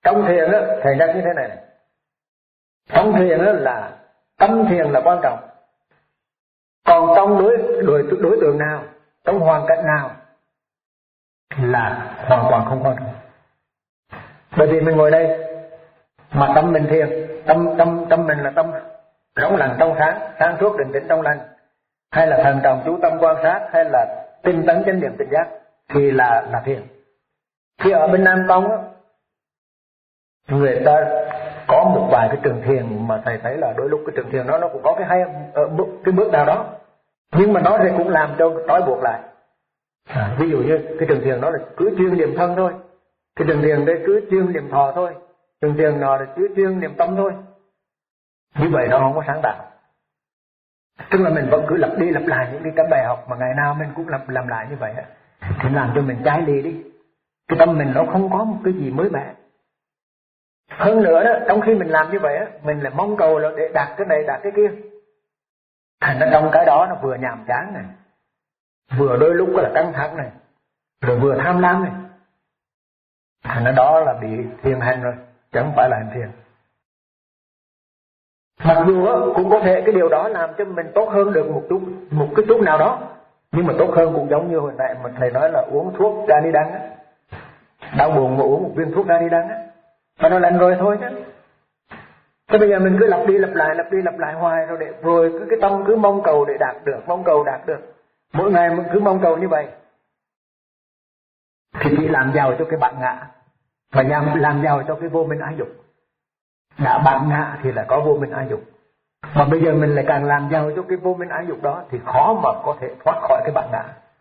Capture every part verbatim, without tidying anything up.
Trong thiền á, thầy nhắc như thế này, này. Trong thiền á là tâm thiền là quan trọng. Còn trong đối, đối, đối tượng nào, trong hoàn cảnh nào là hoàn toàn không quan trọng. Bởi vì mình ngồi đây mà tâm mình thiền, tâm tâm tâm mình là tâm rỗng lặng trong sáng, sáng suốt định tĩnh trong lành, hay là thần trọng chú tâm quan sát, hay là tinh tấn chánh niệm tỉnh giác, thì là là thiền. Khi ở bên Nam Tông á, người ta có một vài cái trường thiền mà thầy thấy là đôi lúc cái trường thiền đó nó cũng có cái hay ở cái bước nào đó, nhưng mà nó thì cũng làm cho trói buộc lại. À, ví dụ như cái trường thiền đó là cứ chuyên niệm thân thôi, cái trường thiền đây cứ chuyên niệm thọ thôi, trường thiền nào là cứ chuyên niệm tâm thôi. Như vậy nó không có sáng tạo. Tức là mình vẫn cứ lặp đi lặp lại những cái bài học mà ngày nào mình cũng làm làm lại như vậy, thì làm cho mình trái lì đi. Cái tâm mình nó không có một cái gì mới mẻ. Hơn nữa đó, trong khi mình làm như vậy á, mình lại mong cầu là để đạt cái này đạt cái kia. Thành ra trong cái đó nó vừa nhàm chán này, vừa đôi lúc là căng thẳng này, rồi vừa tham lam này. Thành ra đó là bị thiền hành rồi, chứ không phải là hành thiền. Mặc dù á, cũng có thể cái điều đó làm cho mình tốt hơn được một chút, một cái chút nào đó, nhưng mà tốt hơn cũng giống như hồi nãy mà thầy nói là uống thuốc Ranidan á, đau buồn mà uống một viên thuốc Ranidan á, mà nó lành rồi thôi chứ. Thế bây giờ mình cứ lặp đi lặp lại, lặp đi lặp lại hoài rồi để rồi cứ cái tâm cứ mong cầu để đạt được, mong cầu đạt được, mỗi ngày mình cứ mong cầu như vậy, thì chỉ làm giàu cho cái bản ngã, và làm làm giàu cho cái vô minh ái dục. Đã bản ngã thì là có vô minh ái dục, mà bây giờ mình lại càng làm giàu cho cái vô minh ái dục đó thì khó mà có thể thoát khỏi cái bản ngã.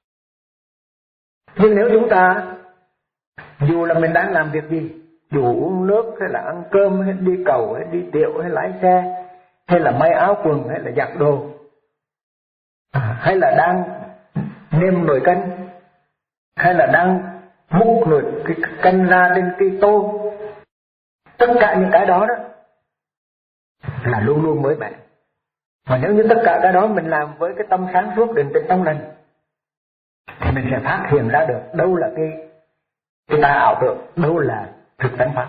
Nhưng nếu chúng ta dù là mình đang làm việc gì, dù uống nước hay là ăn cơm hay đi cầu hay đi tiệu hay lái xe hay là may áo quần hay là giặt đồ, à, hay là đang nêm nồi canh, hay là đang múc nồi cái canh ra lên cây tô, tất cả những cái đó đó là luôn luôn mới mẻ. Mà nếu như tất cả cái đó mình làm với cái tâm sáng suốt định tĩnh trong lành, thì mình sẽ phát hiện ra được đâu là cái cái ta ảo tưởng, đâu là thực tánh pháp.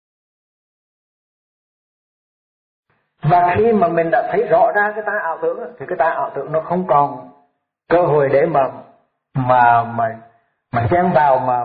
Và khi mà mình đã thấy rõ ra cái ta ảo tưởng, thì cái ta ảo tưởng nó không còn cơ hội để mà mà mà mà chen vào mà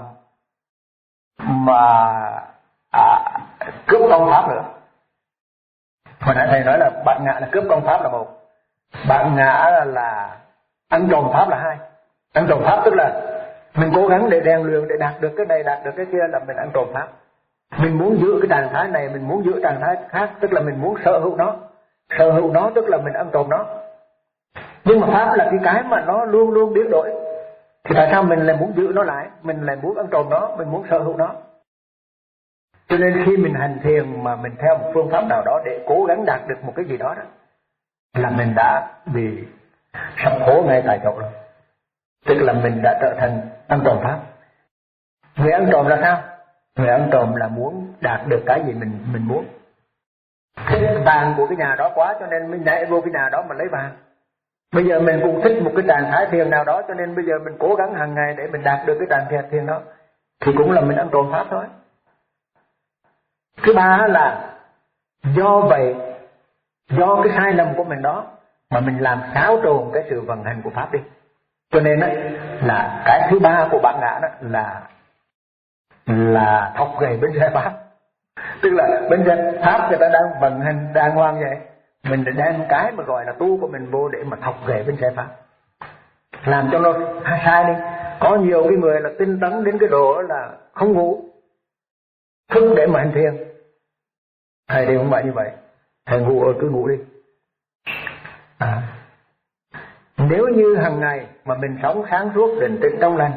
mà à, cướp công pháp nữa. Hồi nãy thầy nói là bạn ngã là cướp công pháp là một, bạn ngã là, là ăn trộm pháp là hai. Ăn trộm pháp tức là mình cố gắng để rèn luyện để đạt được cái này đạt được cái kia là mình ăn trộm pháp. Mình muốn giữ cái trạng thái này, mình muốn giữ trạng thái khác, tức là mình muốn sở hữu nó. Sở hữu nó tức là mình ăn trộm nó. Nhưng mà pháp là cái cái mà nó luôn luôn biến đổi, thì tại sao mình lại muốn giữ nó lại, mình lại muốn ăn trộm nó, mình muốn sở hữu nó? Cho nên khi mình hành thiền mà mình theo một phương pháp nào đó để cố gắng đạt được một cái gì đó, đó là mình đã bị sập hố ngay tại chỗ rồi. Tức là mình đã trở thành ăn trộm pháp. Người ăn trộm là sao? Người ăn trộm là muốn đạt được cái gì mình mình muốn. Thích vàng của cái nhà đó quá cho nên mình nhảy vô cái nhà đó mà lấy vàng. Bây giờ mình cũng thích một cái trạng thái thiền nào đó, cho nên bây giờ mình cố gắng hàng ngày để mình đạt được cái trạng thái thiền đó, thì cũng là mình ăn trộm pháp thôi. Thứ ba là do vậy, do cái sai lầm của mình đó mà mình làm xáo trộn cái sự vận hành của pháp đi. Cho nên đó, là cái thứ ba của bản ngã đó là là thọc gậy bên xe pháp. Tức là bên xe pháp người ta đang vận hành đàng hoàng vậy, mình đem cái mà gọi là tu của mình vô để mà thọc gậy bên xe pháp, làm cho nó sai đi. Có nhiều cái người là tinh tấn đến cái độ là không ngủ, thức để mà hành thiền. Thầy thì không phải như vậy, thầy ngủ rồi cứ ngủ đi. À, nếu như hàng ngày mà mình sống sáng suốt định tĩnh trong lành,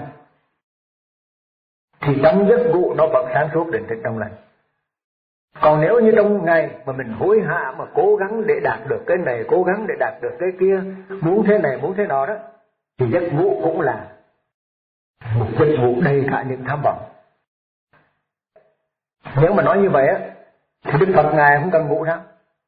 thì trong giấc ngủ nó vẫn sáng suốt định tĩnh trong lành. Còn nếu như trong ngày mà mình hối hả mà cố gắng để đạt được cái này, cố gắng để đạt được cái kia, muốn thế này muốn thế nọ đó, thì giấc ngủ cũng là một giấc ngủ đầy cả những tham vọng. Nếu mà nói như vậy á, thì Đức Phật Ngài không cần ngủ sao?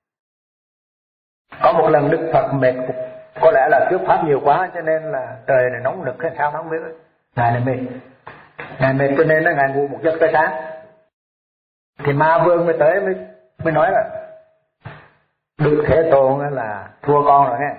Có một lần Đức Phật mệt, có lẽ là thuyết pháp nhiều quá cho nên là trời này nóng nực hay sao không biết. Ngài là mệt, Ngài mệt cho nên là Ngài ngủ một giấc tới sáng. Thì Ma Vương mới tới mới mới nói là Đức Thế Tôn là thua con rồi nghe.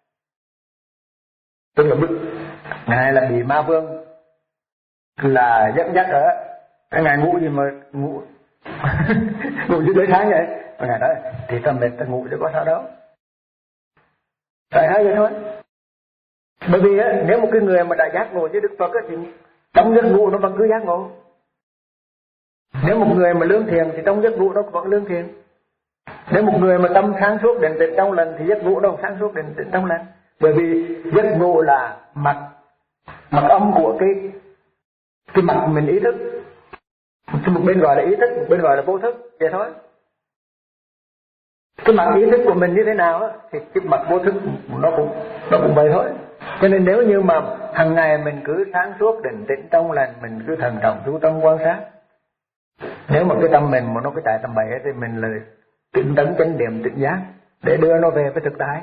Tức là Đức Ngài là bị Ma Vương là dẫn dắt ở cái Ngài ngủ gì mà ngủ ngủ dưới tới tháng vậy. Và Ngài nói thì ta mệt ta ngủ chứ có sao đâu. Tại hay vậy thôi. Bởi vì á, nếu một cái người mà đã giác ngộ với Đức Phật á, thì trong giấc ngủ nó vẫn cứ giác ngộ. Nếu một người mà lương thiền thì trong giấc ngủ nó vẫn lương thiền. Nếu một người mà tâm sáng suốt định tĩnh trong lành thì giấc ngủ đâu sáng suốt định tĩnh trong lành. Bởi vì giấc ngủ là mặt mặt âm của cái cái mặt mình ý thức. Một bên gọi là ý thức, một bên gọi là vô thức, vậy thôi. Cái mặt ý thức của mình như thế nào á, thì cái mặt vô thức nó cũng nó cũng vậy thôi. Cho nên nếu như mà hàng ngày mình cứ sáng suốt định tĩnh trong lành, mình cứ thần trọng chú tâm quan sát. Nếu mà cái tâm mình mà nó cứ chạy tầm bậy thì mình là tinh tấn chánh niệm tỉnh giác để đưa nó về với thực tại.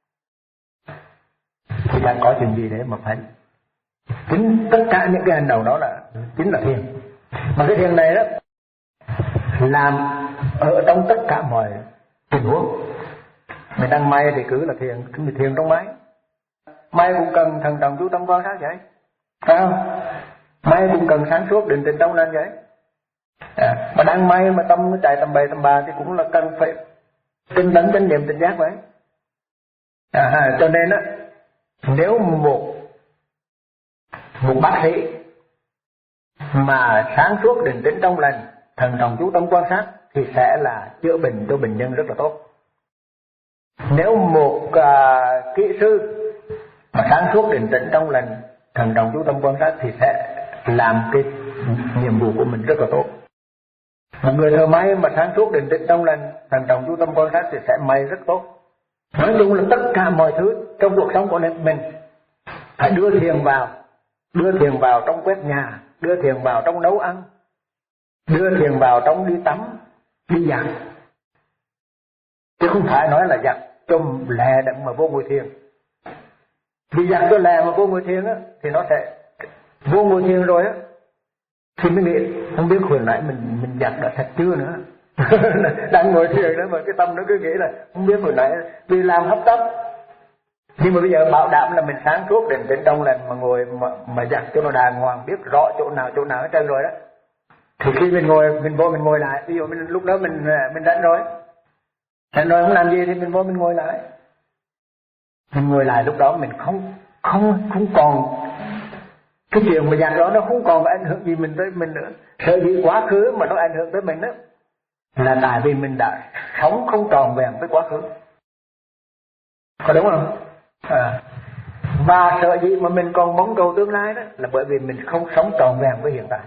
Thì chẳng có chuyện gì để mà phải chính tất cả những cái hành động đó là chính là thiền. Mà cái thiền này đó làm ở trong tất cả mọi tình huống. Mình đang may thì cứ là thiền, cứ là thiền trong máy. May cũng cần thần trọng chú tâm quan sát vậy, phải không? May cũng cần sáng suốt định tĩnh trong lành vậy. À, mà đang may mà tâm nó chạy tầm bậy tầm bạ thì cũng là cần phải tinh tấn chánh niệm tỉnh giác vậy. À, cho nên á, nếu một một bác sĩ mà sáng suốt định tĩnh trong lành, thần trọng chú tâm quan sát thì sẽ là chữa bệnh cho bệnh nhân rất là tốt. Nếu một uh, kỹ sư mà sáng suốt định tĩnh trong lành, thần trọng chú tâm quan sát thì sẽ làm cái nhiệm vụ của mình rất là tốt. Một người thợ may mà sáng suốt định tĩnh trong lành, thần trọng chú tâm quan sát thì sẽ may rất tốt. Nói chung là tất cả mọi thứ trong cuộc sống của mình phải đưa thiền vào, đưa thiền vào trong quét nhà, đưa thiền vào trong nấu ăn, đưa thiền vào trong đi tắm, đi giặt. Chứ không phải nói là giặt cho lẹ đặng mà vô ngồi thiền. Vì giặt cho lẹ mà vô ngồi thiền á, thì nó sẽ vô ngồi thiền rồi á, thì mới nghĩ không biết hồi nãy mình mình giặt đã thật chưa nữa. Đang ngồi thiền đó mà cái tâm nó cứ nghĩ là không biết hồi nãy vì làm hấp tấp. Nhưng mà bây giờ bảo đảm là mình sáng suốt định tĩnh trong lành mà ngồi mà, mà giặt cho nó đàng hoàng, biết rõ chỗ nào chỗ nào hết trơn rồi đó. Thì khi mình ngồi, mình vô mình ngồi lại, ví dụ mình, lúc đó mình mình rảnh rồi, rảnh rồi không làm gì thì mình vô mình ngồi lại. Mình ngồi lại lúc đó mình không không không còn cái chuyện mà giặt đó nó không còn ảnh hưởng gì mình tới mình nữa. Sợ gì quá khứ mà nó ảnh hưởng tới mình đó là tại vì mình đã sống không tròn vẹn với quá khứ. Có đúng không? À. Và sợ gì mà mình còn mong cầu tương lai đó là bởi vì mình không sống tròn vẹn với hiện tại.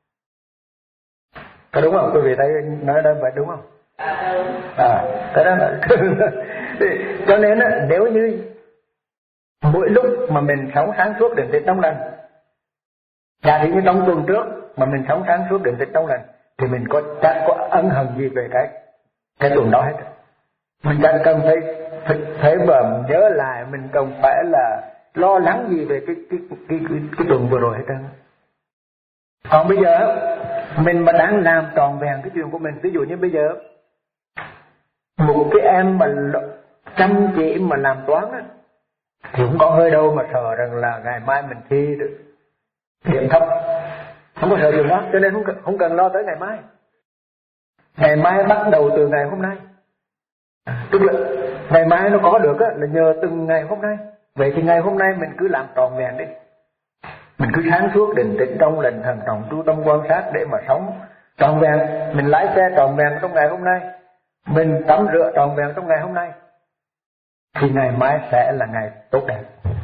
Có đúng không? Quý vị thấy nói đó vậy đúng không? À, thế đó là cho nên á, nếu như mỗi lúc mà mình sống sáng suốt định tĩnh trong lành, giả thì như trong tuần trước mà mình sống sáng suốt định tĩnh trong lành thì mình có chẳng có ân hận gì về cái cái tuần đó hết. Mình chẳng cần phải phải, phải bẩm nhớ lại, mình cần phải là lo lắng gì về cái cái cái cái, cái, cái tuần vừa rồi hết trơn. Còn bây giờ mình mà đang làm tròn vẹn cái chuyện của mình, ví dụ như bây giờ một cái em mà chăm chỉ mà làm toán á, thì không có hơi đâu mà sợ rằng là ngày mai mình thi được điểm thấp, không có sợ chuyện đó, cho nên không cần, không cần lo tới ngày mai. Ngày mai bắt đầu từ ngày hôm nay, à, tức là ngày mai nó có được á, là nhờ từng ngày hôm nay. Vậy thì ngày hôm nay mình cứ làm tròn vẹn đi, mình cứ sáng suốt định tĩnh trong lành, thần trọng chú tâm quan sát để mà sống tròn vẹn. Mình lái xe tròn vẹn trong ngày hôm nay, mình tắm rửa tròn vẹn trong ngày hôm nay, thì ngày mai sẽ là ngày tốt đẹp.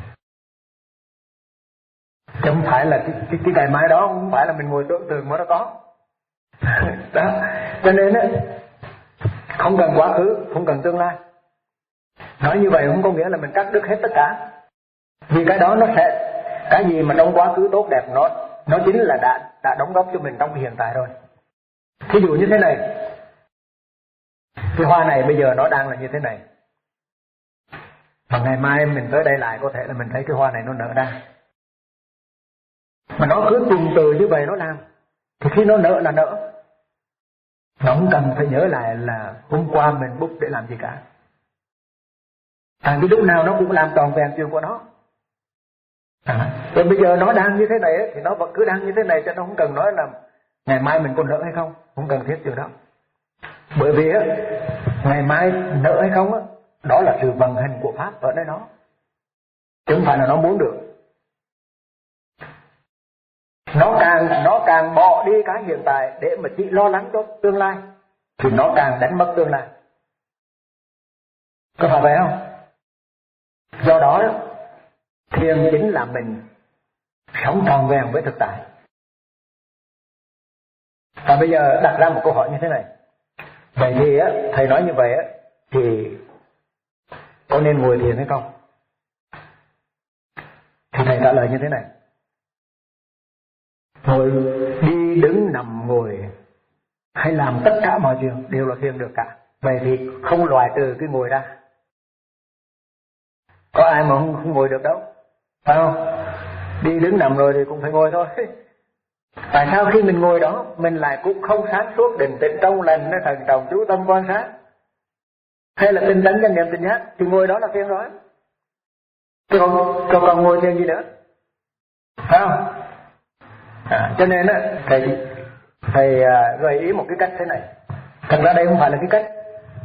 Chứ không phải là cái, cái, cái ngày mai đó không phải là mình ngồi tưởng tượng mà nó có. Đó. Cho nên á, không cần quá khứ, không cần tương lai. Nói như vậy không có nghĩa là mình cắt đứt hết tất cả. Vì cái đó nó sẽ, cái gì mà trong quá khứ tốt đẹp nó nó chính là đã đã đóng góp cho mình trong hiện tại rồi. Thí dụ như thế này, cái hoa này bây giờ nó đang là như thế này, và ngày mai mình tới đây lại có thể là mình thấy cái hoa này nó nở ra. Mà nó cứ tuần từ như vậy nó làm, thì khi nó nở là nở. Nó không cần phải nhớ lại là hôm qua mình bút để làm gì cả. Tại vì lúc nào nó cũng làm tròn vẹn chuyện của nó. À, rồi bây giờ nó đang như thế này ấy, thì nó vẫn cứ đang như thế này, cho nó không cần nói là ngày mai mình còn nợ hay không, không cần thiết chuyện đó. Bởi vì á, ngày mai nợ hay không á, đó là sự vận hành của pháp ở nơi nó, chứ không phải là nó muốn được. Nó càng nó càng bỏ đi cái hiện tại để mà chỉ lo lắng cho tương lai, thì nó càng đánh mất tương lai. Có phải vậy không? Do đó, đó thiền chính là mình sống tròn vẹn với thực tại. Và bây giờ đặt ra một câu hỏi như thế này. Vậy thì á, thầy nói như vậy á, thì có nên ngồi thiền hay không? Thì thầy trả lời như thế này. Ngồi, đi đứng nằm ngồi hay làm tất cả mọi chuyện đều là thiền được cả. Vậy thì không loại trừ cái ngồi ra. Có ai mà không, không ngồi được đâu, phải không? Đi đứng nằm rồi thì cũng phải ngồi thôi. Tại sao khi mình ngồi đó mình lại cũng không sáng suốt, định tĩnh trong lành, nó thần trọng chú tâm quan sát, hay là tinh tấn chánh niệm tỉnh giác, thì ngồi đó là thiền rồi. Chứ còn, còn, còn ngồi thiền gì nữa, phải không? À, cho nên á, thầy thầy uh, gợi ý một cái cách thế này. Thật ra đây không phải là cái cách,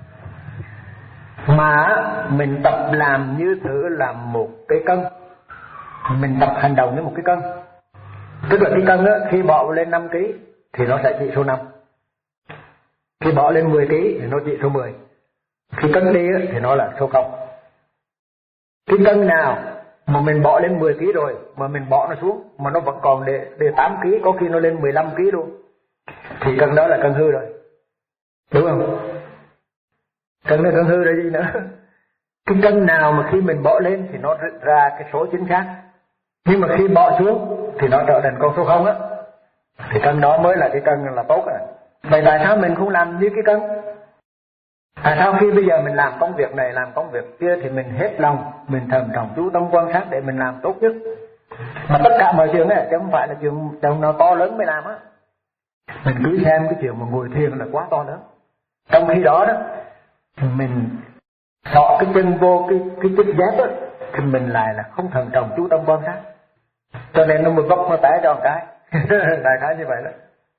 mà mình tập làm như thử làm một cái cân. Mình tập hành động như một cái cân. Tức là cái cân á, khi bỏ lên năm ký thì nó sẽ chỉ số năm. Khi bỏ lên mười ký thì nó chỉ số mười. Khi cân đi á, thì nó là số không. Cái cân nào mà mình bỏ lên mười ký rồi mà mình bỏ nó xuống mà nó vẫn còn để, để tám ký, có khi nó lên mười lăm ký luôn, thì cân đó là cân hư rồi. Đúng không? Cân là cân hư rồi gì nữa. Cái cân nào mà khi mình bỏ lên thì nó ra cái số chính xác, nhưng mà khi bỏ xuống thì nó trở thành con số không á, thì cân đó mới là cái cân là tốt à. Vậy tại sao mình không làm như cái cân? Tại sao khi bây giờ mình làm công việc này, làm công việc kia thì mình hết lòng, mình thầm trọng chú tâm quan sát để mình làm tốt nhất. Mà tất cả mọi chuyện này chứ không phải là chuyện chuyện nó to lớn mới làm á. Mình cứ xem cái chuyện mà ngồi thiền là quá to lớn. Trong khi đó đó mình thọ cái chân vô cái cái chức giác á, thì mình lại là không thần trọng chú tâm quan sát, cho nên nó mới vấp nó té cho một cái. Đại khái như vậy đó.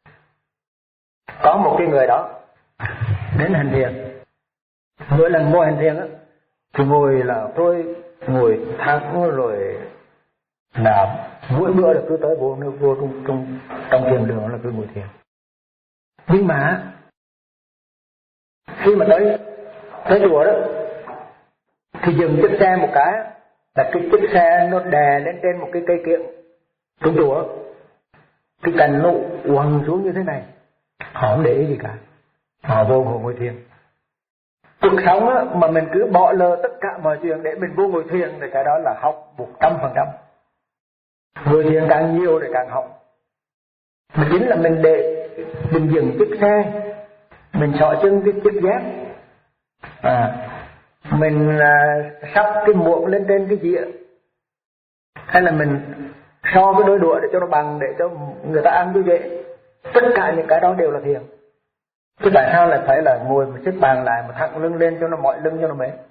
Có một cái người đó đến hành thiền, mỗi lần ngồi hành thiền á thì ngồi là tôi ngồi thẳng rồi là mỗi bữa là cứ tới vô nước vô trong trong trong thiền đường là cứ ngồi thiền. Nhưng mà khi mà tới tới chùa đó thì dừng chiếc xe một cái, là cái chiếc xe nó đè lên trên một cái cây kiệu trong chùa, cái cành nó quằn xuống như thế này. Họ không để ý gì cả, họ vô ngồi thiền. Cuộc sống á, mà mình cứ bỏ lơ tất cả mọi chuyện để mình vô ngồi thiền thì cái đó là học một trăm phần trăm. Ngồi thiền càng nhiều thì càng học. Mà chính là mình để mình dừng chiếc xe, mình xỏ chân cái chiếc giác, à, mình à, sắp cái muỗng lên trên cái dĩa, hay là mình so cái đôi đũa để cho nó bằng, để cho người ta ăn cho dễ. Tất cả những cái đó đều là thiền. Chứ tại sao lại phải là ngồi một chiếc bàn lại mà thẳng lưng lên cho nó mỏi lưng cho nó mệt?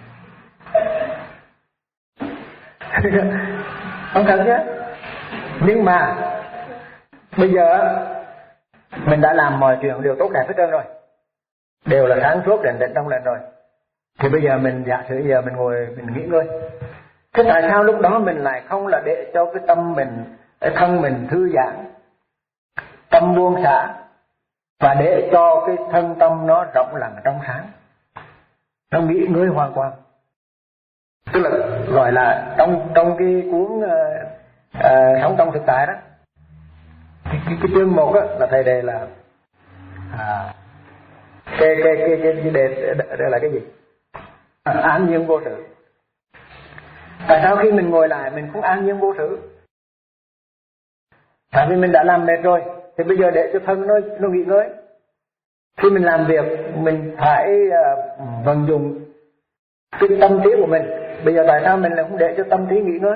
Không cần chứ. Nhưng mà bây giờ mình đã làm mọi chuyện đều tốt đẹp hết trơn rồi, đều là sáng suốt định định trong lành rồi, thì bây giờ mình giả sử giờ mình ngồi mình nghỉ ngơi. Thế tại sao lúc đó mình lại không là để cho cái tâm mình, cái thân mình thư giãn, tâm buông xả, và để cho cái thân tâm nó rộng lặng trong sáng, nó nghỉ ngơi hoàn toàn. Tức là gọi là trong trong cái cuốn uh, uh, Sống trong thực tại đó, cái, cái, cái chương một đó là thầy đề là à, cái cái cái cái, cái đề đây là cái gì? À, an nhiên vô sự. Tại sao khi mình ngồi lại mình không an nhiên vô sự? Tại vì mình đã làm mệt rồi, thì bây giờ để cho thân nó nó nghỉ ngơi. Khi mình làm việc mình phải uh, vận dụng cái tâm trí của mình. Bây giờ tại sao mình lại không để cho tâm trí nghỉ ngơi?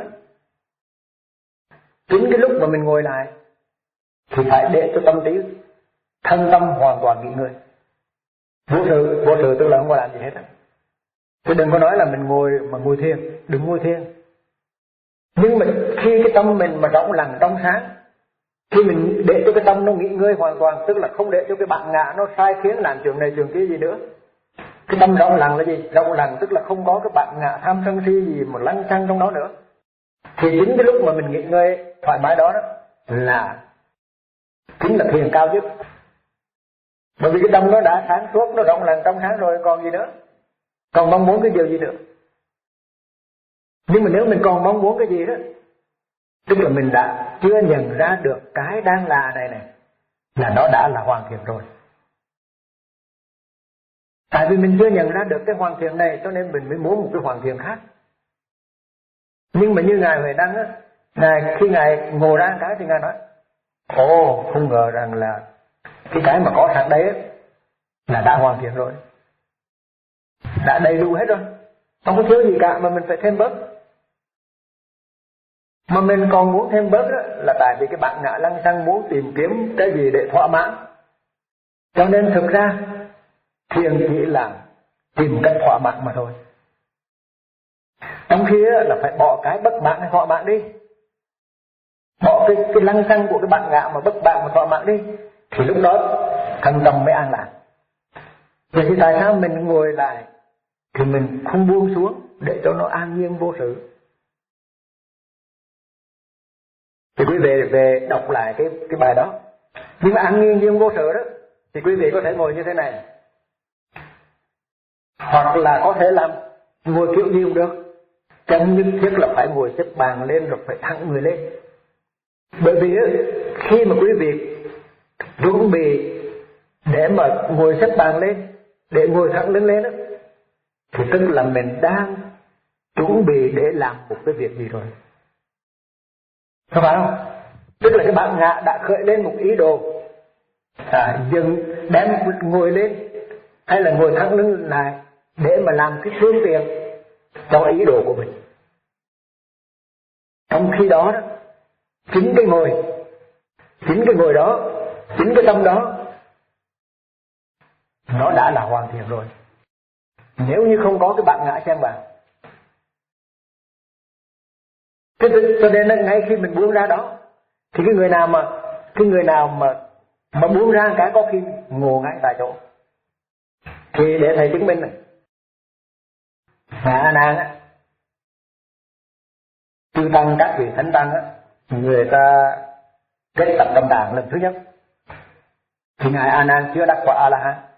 Chính cái lúc mà mình ngồi lại thì phải để cho tâm trí thân tâm hoàn toàn nghỉ ngơi. Vô sự, vô sự tức là không có làm gì hết. Chứ đừng có nói là mình ngồi mà ngồi thiền, đừng ngồi thiền. Nhưng mà khi cái tâm mình mà rộng lặng trong sáng, khi mình để cho cái tâm nó nghỉ ngơi hoàn toàn, tức là không để cho cái bản ngã nó sai khiến làm chuyện này chuyện kia gì nữa. Cái tâm rộng lặng là gì? Rộng lặng tức là không có cái bản ngã tham sân si gì mà lăng xăng trong đó nữa. Thì chính cái lúc mà mình nghỉ ngơi thoải mái đó, đó là chính là thiền cao nhất. Bởi vì cái tâm nó đã sáng suốt, nó rộng lặng trong sáng rồi, còn gì nữa, còn mong muốn cái điều gì nữa. Nhưng mà nếu mình còn mong muốn cái gì đó, tức là mình đã chưa nhận ra được cái đang là này này, là nó đã là hoàn thiện rồi. Tại vì mình chưa nhận ra được cái hoàn thiện này, cho nên mình mới muốn một cái hoàn thiện khác. Nhưng mà như Ngài Huệ Năng á, Ngài khi Ngài ngồi ra cái thì Ngài nói: ồ, không ngờ rằng là cái cái mà có sẵn đấy á, là đã hoàn thiện rồi, đã đầy đủ hết rồi, không có thiếu gì cả, mà mình phải thêm bớt. Mà mình còn muốn thêm bớt đó, là tại vì cái bản ngã lăng xăng muốn tìm kiếm cái gì để thỏa mãn. Cho nên thực ra thiền chỉ là tìm cách thỏa mãn mà thôi. Trong khi là phải bỏ cái bất mãn hay thỏa mãn đi, bỏ cái, cái lăng xăng của cái bản ngã mà bất mãn mà thỏa mãn đi, thì lúc đó thân tâm mới an lạc. Vậy thì tại sao mình ngồi lại thì mình không buông xuống để cho nó an nhiên vô sự? Thì quý vị về đọc lại cái cái bài đó. Nhưng mà an nhiên nhiên vô sự đó, thì quý vị có thể ngồi như thế này, hoặc là có thể làm ngồi kiểu gì cũng được. Chẳng nhất thiết là phải ngồi xếp bằng lên rồi phải thẳng người lên. Bởi vì khi mà quý vị chuẩn bị để mà ngồi xếp bằng lên, để ngồi thẳng lưng lên đó, thì tức là mình đang chuẩn bị để làm một cái việc gì rồi, không phải không? Tức là cái bản ngã đã khởi lên một ý đồ, à, dừng đem ngồi lên hay là ngồi thẳng lưng lại để mà làm cái phương tiện cho ý đồ của mình. Trong khi đó, đó chính cái ngồi, chính cái ngồi đó, chính cái tâm đó, nó đã là hoàn thiện rồi, nếu như không có cái bản ngã xen vào. Thế cho nên ngay khi mình buông ra đó, thì cái người nào mà cái người nào mà mà buông ra cái có khi ngồi ngay tại chỗ. Thì để thầy chứng minh này, Ngài A Nan á, chư tăng các vị thánh tăng á, người ta kết tập tâm đàn lần thứ nhất, thì Ngài A Nan chưa đắc quả A La Hán.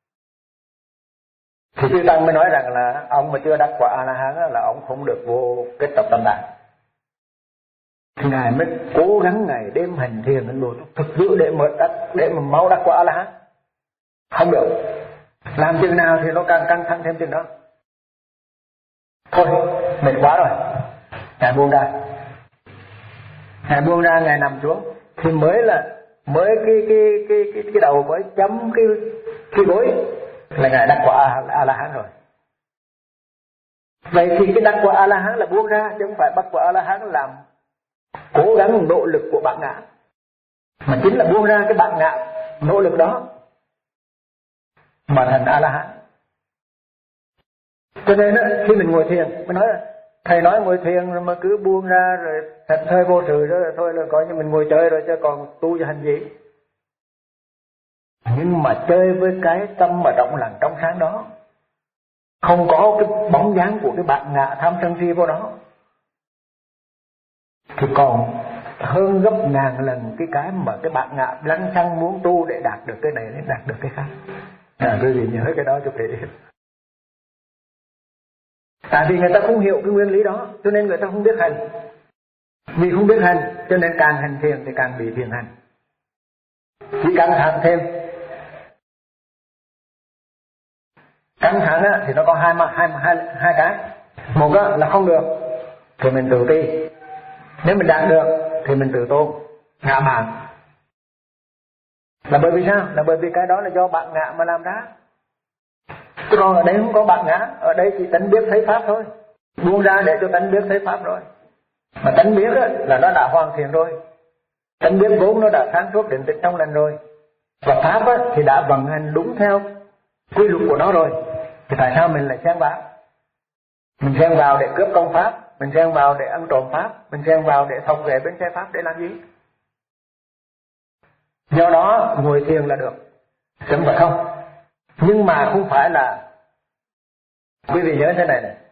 Thì chư tăng mới nói rằng là ông mà chưa đắc quả A La Hán là ông không được vô kết tập tâm đàn. Thì Ngài mới cố gắng ngày đêm hành thiền hành đồ thực sự để mà đắc, để mà mau đắc quả A La Hán. Không được, làm chừng nào thì nó càng căng thẳng thêm chừng đó. Thôi mệt quá rồi, Ngài buông ra. Ngài buông ra, Ngài nằm xuống thì mới là mới cái cái cái cái, cái đầu mới chấm cái cái gối là Ngài đắc quả A La Hán rồi. Vậy thì cái đắc quả A La Hán là buông ra, chứ không phải bắt quả A La Hán làm cố gắng nỗ lực của bản ngã, mà chính là buông ra cái bản ngã nỗ lực đó mà thành A La Hán. Cho nên đó, khi mình ngồi thiền, mình nói là thầy nói ngồi thiền rồi mà cứ buông ra rồi thật thơi vô sự đó, thôi là coi như mình ngồi chơi rồi chứ còn tu cho hành gì. Nhưng mà chơi với cái tâm mà rộng lặng trong sáng đó, không có cái bóng dáng của cái bản ngã tham sân si vô đó, thì còn hơn gấp ngàn lần cái cái mà cái bản ngã lăng xăng muốn tu để đạt được cái này để đạt được cái khác. À, quý vị nhớ cái đó cho kỹ. Tại vì người ta không hiểu cái nguyên lý đó, cho nên người ta không biết hành. Vì không biết hành, cho nên càng hành thiền thì càng bị thiền hành, chỉ căng thẳng thêm. Căng thẳng á, thì nó có hai, hai, hai, hai cái. Một á, là không được thì mình tự ti, nếu mình đạt được thì mình tự tôn, ngã mạn. Là bởi vì sao? Là bởi vì cái đó là do bản ngã mà làm ra. Chứ còn ở đây không có bản ngã, ở đây chỉ tánh biết thấy pháp thôi. Buông ra để cho tánh biết thấy pháp rồi. Mà tánh biết á, là nó đã hoàn thiện rồi. Tánh biết vốn nó đã sáng suốt định tĩnh trong lành rồi. Và pháp á, thì đã vận hành đúng theo quy luật của nó rồi, thì tại sao mình lại xen vào? Mình xen vào để cướp công pháp, mình xen vào để ăn trộm pháp, mình xen vào để thọc rễ bên xe pháp để làm gì? Do đó ngồi thiền là được, chẳng phải không. Nhưng mà không phải là, quý vị nhớ thế này này,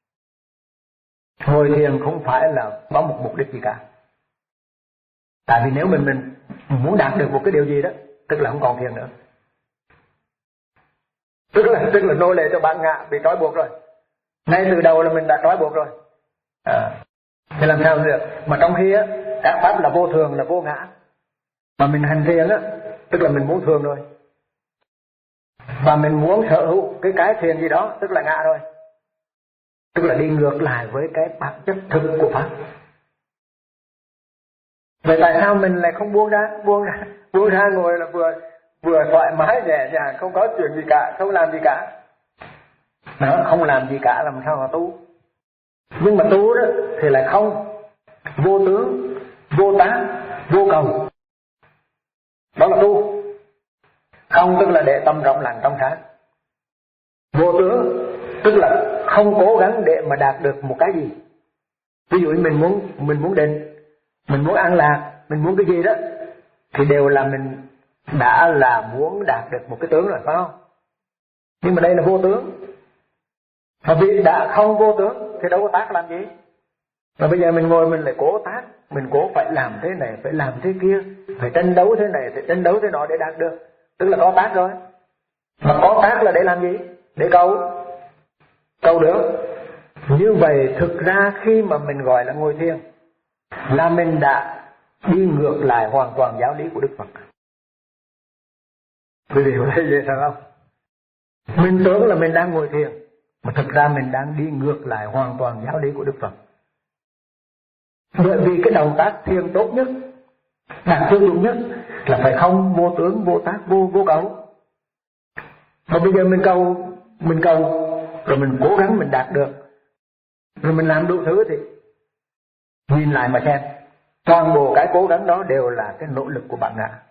ngồi thiền không phải là có một mục đích gì cả. Tại vì nếu mình mình muốn đạt được một cái điều gì đó, tức là không còn thiền nữa, tức là tức là nô lệ cho bản ngã, bị trói buộc rồi. Ngay từ đầu là mình đã trói buộc rồi. À, thì làm sao được? Mà trong khi á, các pháp là vô thường, là vô ngã, mà mình hành thiền á, tức là mình muốn thường rồi, và mình muốn sở hữu cái cái thiền gì đó, tức là ngã rồi, tức là đi ngược lại với cái bản chất thực của pháp. Vậy tại sao mình lại không buông ra? Buông ra, buông ra ngồi là vừa vừa thoải mái nhẹ nhàng, không có chuyện gì cả, không làm gì cả. Nó không làm gì cả làm sao mà tu? Nhưng mà tu đó thì lại không, vô tướng, vô tác, vô cầu. Đó là tu. Không tức là để tâm rộng lặng trong sáng. Vô tướng tức là không cố gắng để mà đạt được một cái gì. Ví dụ như mình muốn mình muốn định, mình muốn an lạc, mình muốn cái gì đó, thì đều là mình đã là muốn đạt được một cái tướng rồi, phải không? Nhưng mà đây là vô tướng. Mà vì đã không vô tướng thì đâu có tác làm gì. Và bây giờ mình ngồi mình lại cố tác, mình cố phải làm thế này, phải làm thế kia, phải tranh đấu thế này, phải tranh đấu thế nọ để đạt được, tức là có tác rồi. Mà có tác là để làm gì? Để cầu, cầu được. Như vậy thực ra khi mà mình gọi là ngồi thiền là mình đã đi ngược lại hoàn toàn giáo lý của Đức Phật. Quý vị có thấy vậy sao không? Mình tưởng là mình đang ngồi thiền, mà thực ra mình đang đi ngược lại hoàn toàn giáo lý của Đức Phật. Bởi vì cái động tác thiền tốt nhất, đạt tiêu dụng nhất là phải không, vô tướng, vô tác, vô vô cầu. Mà bây giờ mình cầu, mình cầu rồi mình cố gắng mình đạt được, rồi mình làm đủ thứ thì nhìn lại mà xem, toàn bộ cái cố gắng đó đều là cái nỗ lực của bản ngã.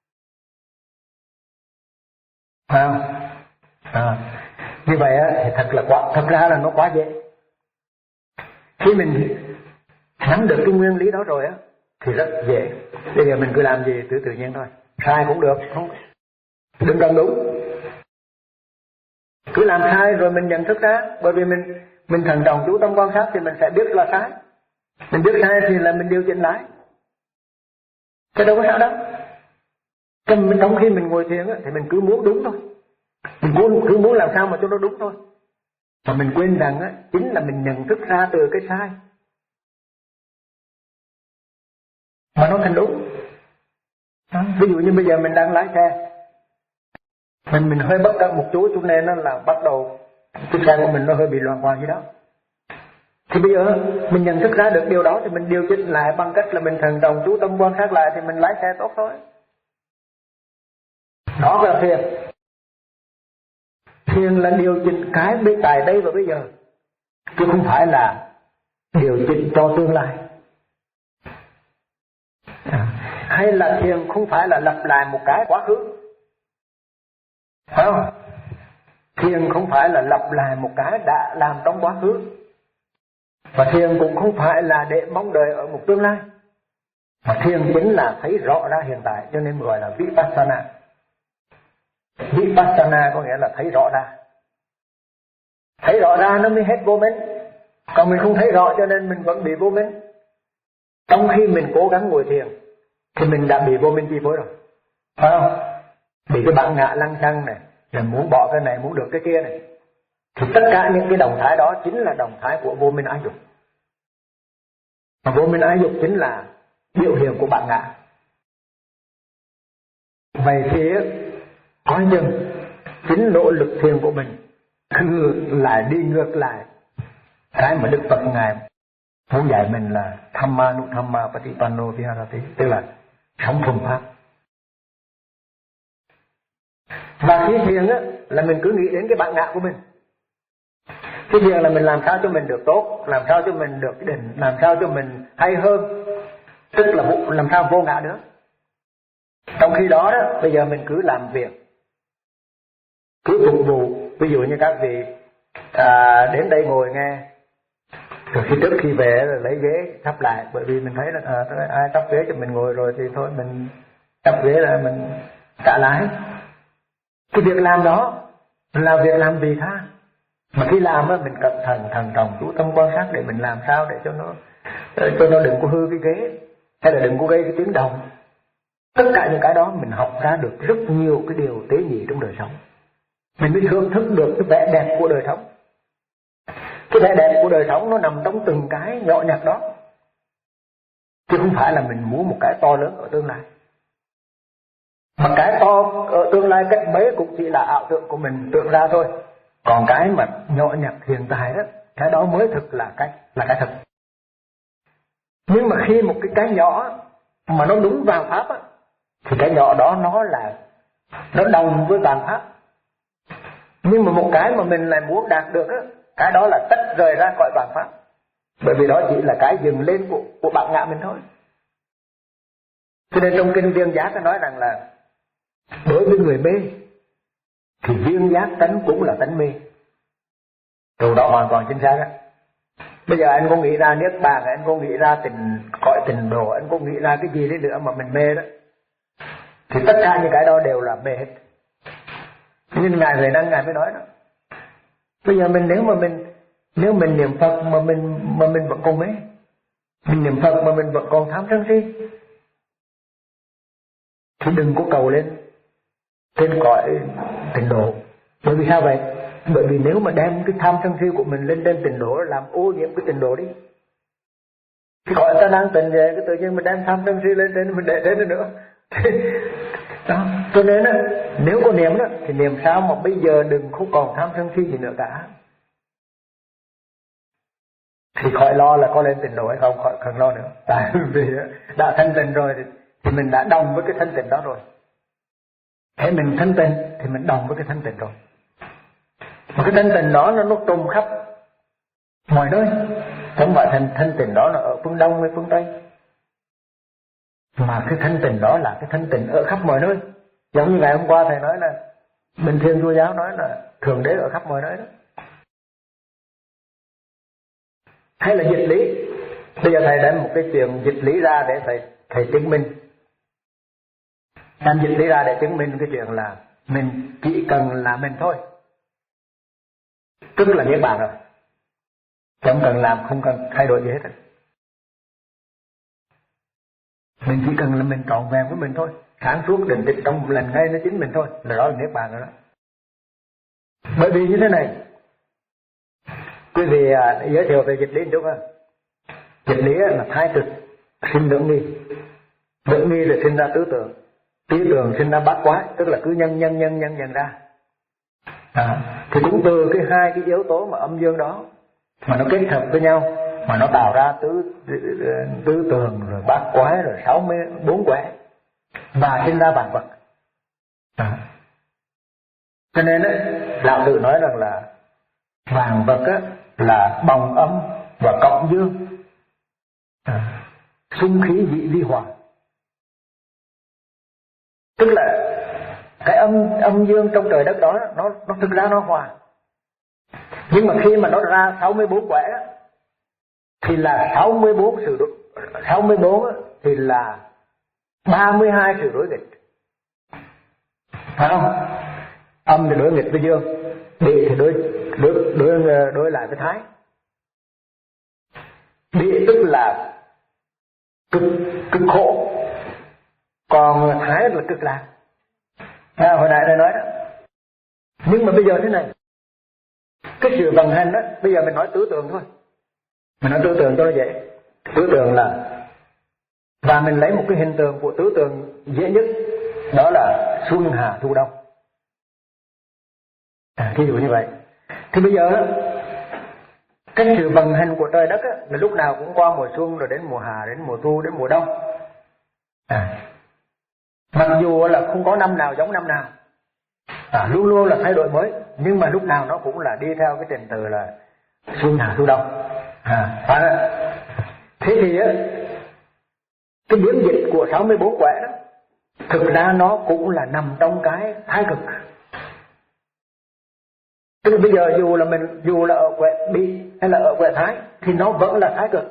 À, à, như vậy á, thì thật là quá, thật ra là nó quá dễ. Khi mình nắm được cái nguyên lý đó rồi á, thì rất dễ. Bây giờ mình cứ làm gì tự tự nhiên thôi, sai cũng được, không, đừng cần đúng. Cứ làm sai rồi mình nhận thức ra, bởi vì mình mình thận trọng chú tâm quan sát thì mình sẽ biết là sai. Mình biết sai thì là mình điều chỉnh lại. Cái đâu có sao đâu. Trong khi mình ngồi thiền thì mình cứ muốn đúng thôi. Mình muốn, cứ muốn làm sao mà cho nó đúng thôi. Mà mình quên rằng á, chính là mình nhận thức ra từ cái sai mà nó thành đúng. Đó. Ví dụ như bây giờ mình đang lái xe, Mình mình hơi bất cẩn một chút cho nên nó là bắt đầu chiếc xe của mình nó hơi bị loạn hoàng gì đó. Thì bây giờ mình nhận thức ra được điều đó thì mình điều chỉnh lại bằng cách là mình thần trọng chú tâm quan sát lại thì mình lái xe tốt thôi. Đó là thiền. Thiền là điều chỉnh cái bên tại đây và bây giờ, chứ không phải là điều chỉnh cho tương lai. À, hay là thiền không phải là lặp lại một cái quá khứ, phải không? Thiền không phải là lặp lại một cái đã làm trong quá khứ, và thiền cũng không phải là để mong đợi ở một tương lai, mà thiền chính là thấy rõ ra hiện tại, cho nên gọi là Vipassana. Vipassana có nghĩa là thấy rõ ra. Thấy rõ ra nó mới hết vô minh. Còn mình không thấy rõ cho nên mình vẫn bị vô minh. Trong khi mình cố gắng ngồi thiền thì mình đã bị vô minh chi phối rồi, phải không? Bị cái bản ngã lăng xăng này, rồi muốn bỏ cái này, muốn được cái kia này. Thì tất cả những cái động thái đó chính là động thái của vô minh ái dục. Và vô minh ái dục chính là biểu hiện của bản ngã. Vậy thì coi chừng chính nỗ lực thiền của mình cứ lại đi ngược lại cái mà Đức Phật Ngài muốn dạy mình là Thamma Nuthamma Patipanno Viharati, tức là sống thuần pháp. Và khi thiền á, là mình cứ nghĩ đến cái bản ngã của mình. Khi thiền là mình làm sao cho mình được tốt, làm sao cho mình được định, làm sao cho mình hay hơn, tức là làm sao vô ngã nữa. Trong khi đó đó, bây giờ mình cứ làm việc, cứ phục vụ. Ví dụ như các vị à, đến đây ngồi nghe, rồi khi trước khi về là lấy ghế sắp lại, bởi vì mình thấy là à, ai sắp ghế cho mình ngồi rồi thì thôi mình sắp ghế là mình trả lại. Cái việc làm đó là việc làm vì tha, mà khi làm á mình cẩn thận thần trọng chú tâm quan sát để mình làm sao để cho nó cho nó đừng có hư cái ghế, hay là đừng có gây cái tiếng động. Tất cả những cái đó mình học ra được rất nhiều cái điều tế nhị trong đời sống. Mình mới thưởng thức được cái vẻ đẹp của đời sống. Cái vẻ đẹp của đời sống nó nằm trong từng cái nhỏ nhặt đó, chứ không phải là mình muốn một cái to lớn ở tương lai. Mà cái to ở tương lai cách mấy cũng chỉ là ảo tưởng của mình tưởng ra thôi. Còn cái mà nhỏ nhặt hiện tại đó, cái đó mới thực là cái là cái thật. Nhưng mà khi một cái cái nhỏ mà nó đúng vào pháp á, thì cái nhỏ đó nó là nó đồng với vạn pháp. Nhưng mà một cái mà mình lại muốn đạt được á, cái đó là tách rời ra khỏi vạn pháp. Bởi vì đó chỉ là cái dừng lên của, của bản ngã mình thôi. Cho nên trong kinh Viên Giác nó nói rằng là đối với người mê thì viên giác tánh cũng là tánh mê. Điều đó hoàn toàn chính xác đó. Bây giờ anh có nghĩ ra niết bàn, anh có nghĩ ra tình cõi tình độ, anh có nghĩ ra cái gì đấy nữa mà mình mê đó, thì tất cả những cái đó đều là mê hết. Nhưng Ngài Huệ Năng Ngài mới nói đó, bây giờ mình nếu mà mình nếu mình niệm Phật mà mình mà mình vẫn còn mê, mình niệm Phật mà mình vẫn còn tham sân si, thì đừng có cầu lên trên cõi tịnh độ. Bởi vì sao vậy? Bởi vì nếu mà đem cái tham sân si của mình lên trên tịnh độ, làm ô nhiễm cái tịnh độ đi, thì gọi ta đang tịnh về, cái tự nhiên mình đem tham sân si lên trên, mình để đến nữa. Đó. Cho nên đó, nếu có niệm đó thì niệm sao mà bây giờ đừng không còn tham sân si gì nữa cả, thì khỏi lo là có lên tịnh độ hay không, khỏi cần lo nữa. Tại vì đã thanh tịnh rồi thì, thì mình đã đồng với cái thanh tịnh đó rồi. Thế mình thanh tịnh thì mình đồng với cái thanh tịnh rồi. Mà cái thanh tịnh đó nó nó trùm khắp mọi nơi, không phải thanh thanh tịnh đó là ở phương Đông hay phương Tây, mà cái thanh tịnh đó là cái thanh tịnh ở khắp mọi nơi. Giống như ngày hôm qua thầy nói là Bình Thiên Chúa giáo nói là Thượng Đế ở khắp mọi nơi đó. Hay là dịch lý, bây giờ thầy đem một cái chuyện dịch lý ra để thầy thầy chứng minh. Đem dịch lý ra để chứng minh cái chuyện là mình chỉ cần là mình thôi, tức là niết bàn rồi, không cần làm, không cần thay đổi gì hết. Mình chỉ cần là mình trọn vẹn với mình thôi, sáng suốt định tĩnh trong một lần ngay nó chính mình thôi, là đó là niết bàn rồi đó. Bởi vì như thế này, quý vị à, giới thiệu về dịch lý một chút ha. Dịch lý là thái cực sinh lưỡng nghi, lưỡng nghi là sinh ra tứ tượng, tứ tượng sinh ra bát quái, tức là cứ nhân nhân nhân nhân nhân ra. À, thì cũng từ cái hai cái yếu tố mà âm dương đó mà nó kết hợp với nhau mà nó tạo ra tứ tứ tường rồi bát quái rồi sáu mươi bốn quẻ và sinh ra vạn vật. À, cho nên ấy, Lão Tử nói rằng là vạn vật á, là bồng âm và cộng dương, à, xung khí dị vi hòa, tức là cái âm âm dương trong trời đất đó nó nó thực ra nó hòa, nhưng mà khi mà nó ra sáu mươi bốn quẻ thì là sáu mươi bốn sự đối, sáu mươi bốn thì là ba mươi hai sự đối nghịch, phải không? Âm thì đối nghịch với dương, địa thì đối đối đối đối lại với thái. Địa tức là cực cực khổ, còn thái là cực lạc. À, hồi nãy này nói đó. Nhưng mà bây giờ thế này, cái sự vận hành đó, bây giờ mình nói tứ tượng thôi, mình nói tứ tượng cho nó dễ. Tứ tượng là, và mình lấy một cái hình tượng của tứ tượng dễ nhất, đó là xuân hạ thu đông. À, ví dụ như vậy. Thì bây giờ cái sự vận hành của trời đất á, là lúc nào cũng qua mùa xuân rồi đến mùa hạ, đến mùa thu, đến mùa đông. À, mặc dù là không có năm nào giống năm nào, à, luôn luôn là thay đổi mới, nhưng mà lúc nào nó cũng là đi theo cái trình tự là xuân hạ thu đông. À, phải đó. Thế thì á, cái biến dịch của sáu mươi bốn quẻ đó thực ra nó cũng là nằm trong cái thái cực. Tức là bây giờ dù là mình dù là ở quẹ bi hay là ở quẹ thái thì nó vẫn là thái cực.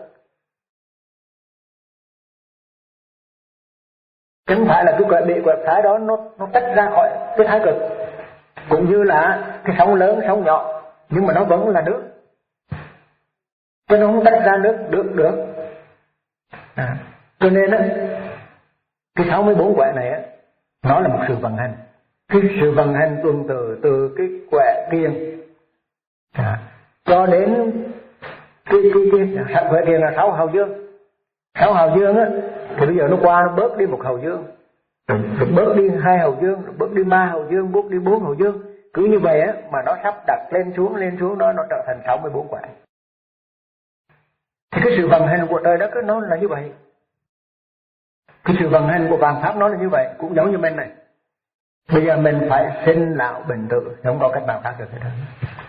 Chứ không phải là cái quẹ bị quẹ thái đó nó nó tách ra khỏi cái thái cực. Cũng như là cái sóng lớn sóng nhỏ nhưng mà nó vẫn là nước. Chứ nó không tách ra nước được được. À, cho nên á cái sáu mươi bốn quẹ này á nó là một sự vận hành. Cái sự vận hành tuần từ từ cái quẹ kiềng à, cho đến cái cái cái quẹ kiềng là sáu hào dương. Sáu hào dương á thì bây giờ nó qua nó bớt đi một hào dương, rồi bớt đi hai hào dương, rồi bớt đi ba hào dương, bớt đi bốn hào dương. Cứ như vậy á mà nó sắp đặt lên xuống lên xuống đó nó trở thành sáu mươi bốn quẹ. Thì cái sự vận hành của trời đất nó là như vậy. Cái sự vận hành của vạn pháp nó là như vậy, cũng giống như bên này. Bây giờ mình phải sinh lão bệnh tử, không có cách nào khác được hết đó.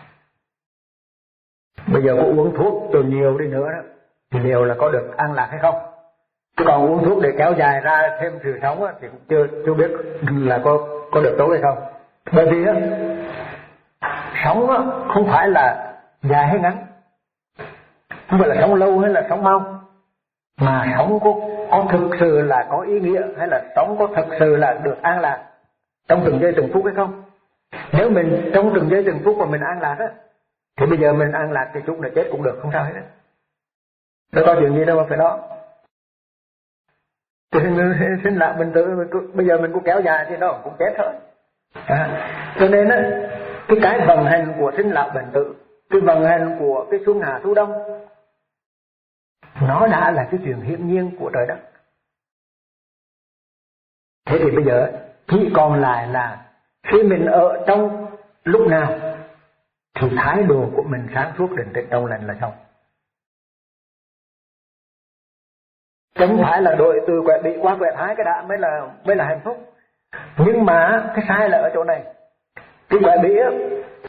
Bây giờ có uống thuốc cho nhiều đi nữa đó thì đều là có được an lạc hay không? Chứ còn uống thuốc để kéo dài ra thêm sự sống á, thì cũng chưa chưa biết là có có được tốt hay không. Bởi vì á sống á không phải là dài hay ngắn, không phải là sống lâu hay là sống mau, mà sống có có thực sự là có ý nghĩa, hay là sống có thực sự là được an lạc trong từng giây từng phút hay không. Nếu mình trong từng giây từng phút mà mình an lạc á thì bây giờ mình an lạc thì chút này chết cũng được, không sao hết á. Đâu có chuyện gì đâu mà phải lo. Thì sinh lạc bình tử bây giờ mình cũng kéo dài thì nó cũng chết thôi. À, cho nên á cái cái vận hành của sinh lão bệnh tử, cái vận hành của cái xuân hạ thu đông, nó đã là cái chuyện hiển nhiên của trời đất. Thế thì bây giờ chỉ còn lại là khi mình ở trong lúc nào thì thái độ của mình sáng suốt định tĩnh trong lành là xong. Chứ không phải là đội từ quẹ bị qua quẹ thái cái đã mới là mới là hạnh phúc. Nhưng mà cái sai là ở chỗ này. Cái quẹ bị á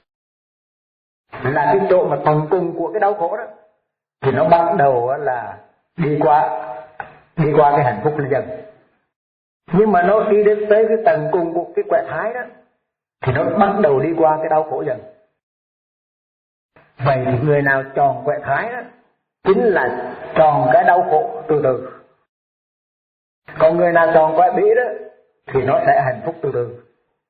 là cái chỗ mà tận cùng của cái đau khổ đó, thì nó bắt đầu là đi qua đi qua cái hạnh phúc là dần. Nhưng mà nó đi đến tới cái tận cùng của cái quẹ thái đó thì nó bắt đầu đi qua cái đau khổ dần. Vậy thì người nào tròn quẹ thái đó chính là tròn cái đau khổ từ từ. Còn người nào tròn quẹ bỉ đó thì nó sẽ hạnh phúc từ từ.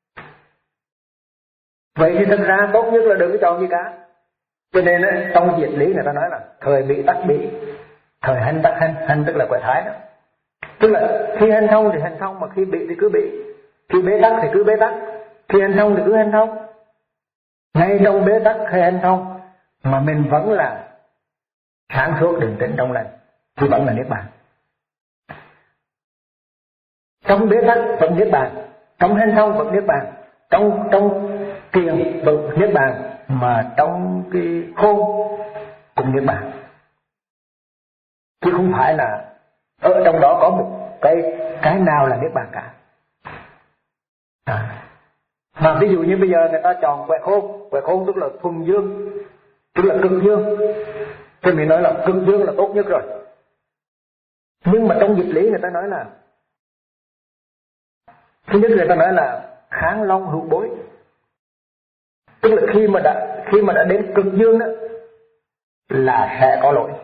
Vậy thì thực ra tốt nhất là đừng có tròn gì cả. Cho nên đó, trong diệt lý người ta nói là thời bị tắc bị, thời hành tắc hành, hành tức là quẹ thái đó. Tức là khi hành thông thì hành thông, mà khi bị thì cứ bị, khi bế tắc thì cứ bế tắc, khi hành thông thì cứ hành thông. Ngay trong bế tắc hay hành thông mà mình vẫn là sáng suốt định tĩnh trong lành thì vẫn là niết bàn. Trong bế tắc vẫn niết bàn, trong hành thông vẫn niết bàn, trong trong kiềng vẫn niết bàn, mà trong cái khôn cũng niết bàn. Chứ không phải là ở trong đó có một cái cái nào là niết bàn cả. À. Mà ví dụ như bây giờ người ta chọn quẹ khôn, quẹ khôn tức là thuần dương, tức là cực dương, thì mình nói là cực dương là tốt nhất rồi. Nhưng mà trong dịch lý người ta nói là, thứ nhất người ta nói là kháng long hữu bối, tức là khi mà đã khi mà đã đến cực dương đó là sẽ có lỗi.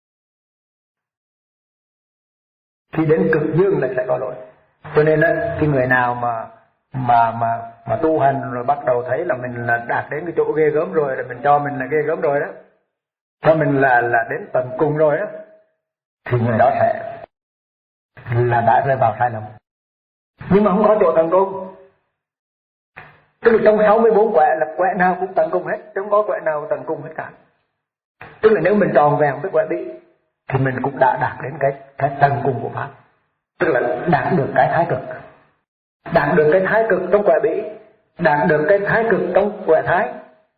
Khi đến cực dương là sẽ có lỗi. Cho nên đó, cái người nào mà mà mà mà tu hành rồi bắt đầu thấy là mình là đạt đến cái chỗ ghê gớm rồi, là mình cho mình là ghê gớm rồi đó, cho mình là là đến tận cùng rồi đó, thì người đó sẽ là đã rơi vào sai lầm. Nhưng mà không có chỗ tận cùng. Tức là trong sáu mươi bốn quẹ là quẹ nào cũng tận cùng hết, chứ không có quẹ nào tận cùng hết cả. Tức là nếu mình tròn vẹn với quẹ bị thì mình cũng đã đạt đến cái cái tận cùng của pháp, tức là đạt được cái thái cực, đạt được cái thái cực trong quẹ bỉ, đạt được cái thái cực trong quẹ thái,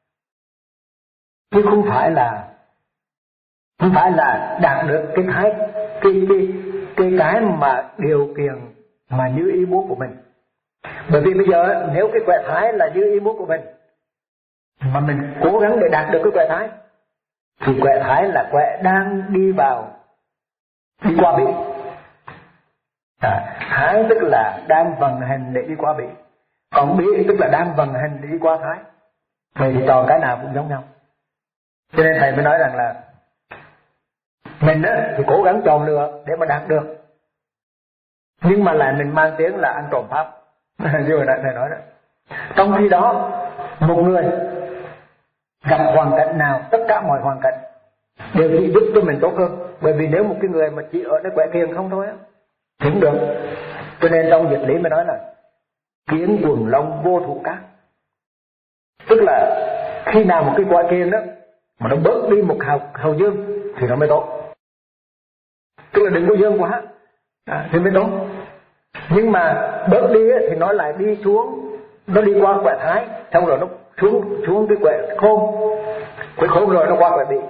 chứ không phải là không phải là đạt được cái thái cái cái cái cái mà điều kiện mà như ý muốn của mình. Bởi vì bây giờ nếu cái quẹ thái là như ý muốn của mình mà mình cố gắng để đạt được cái quẹ thái thì quẹ thái là quẹ đang đi vào đi qua bỉ. À, thái tức là đang vận hành để đi qua bị, còn bị tức là đang vận hành để đi qua thái. Vậy thì chọn cái nào cũng giống nhau. Cho nên thầy mới nói rằng là mình á, thì cố gắng chọn lựa để mà đạt được, nhưng mà lại mình mang tiếng là ăn trộm pháp. Như hồi nãy thầy nói đó. Trong khi đó một người gặp hoàn cảnh nào, tất cả mọi hoàn cảnh đều chỉ giúp cho mình tốt hơn. Bởi vì nếu một cái người mà chỉ ở nơi quẻ kiêng không thôi á thì không được. Cho nên trong dịch lý mới nói là kiến quần long vô thủ cát. Tức là khi nào một cái quẻ kiêng đó mà nó bớt đi một hào, hào dương thì nó mới tốt. Tức là đừng có dương quá à, thì mới tốt. Nhưng mà bớt đi ấy, thì nó lại đi xuống, nó đi qua quẻ thái, xong rồi nó xuống xuống cái quẻ khôn, quẻ khôn rồi nó qua quẻ bị.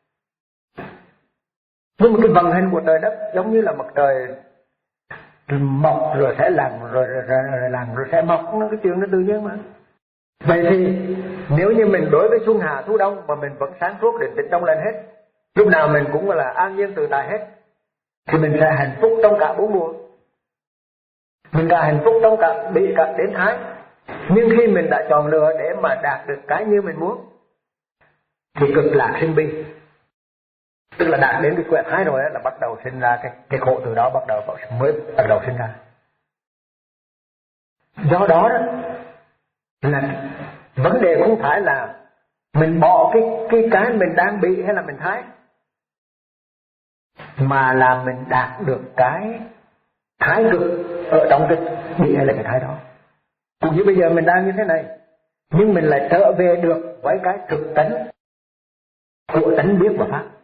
Nhưng mà cái vận hành của trời đất giống như là mặt trời mọc rồi sẽ lặn, rồi, rồi, rồi, rồi lặn rồi sẽ mọc, nó cái chuyện nó tự nhiên mà. Vậy thì nếu như mình đối với xuân hạ thu đông mà mình vẫn sáng suốt định tĩnh trong lành hết, lúc nào mình cũng là an nhiên tự tại hết, thì mình sẽ hạnh phúc trong cả bốn mùa. Mình đã hạnh phúc trong cả bị cả đến thái. Nhưng khi mình đã chọn lựa để mà đạt được cái như mình muốn thì cực lạc sinh bi. Tức là đạt đến cái quẻ thái rồi là bắt đầu sinh ra cái, cái khổ, từ đó bắt đầu mới bắt đầu sinh ra. Do đó đó là vấn đề không phải là mình bỏ cái cái cái mình đang bị hay là mình thái, mà là mình đạt được cái thái cực ở trong cái bị hay là cái thái đó. Cũng như bây giờ mình đang như thế này, nhưng mình lại trở về được với cái thực tánh của tánh biết và pháp.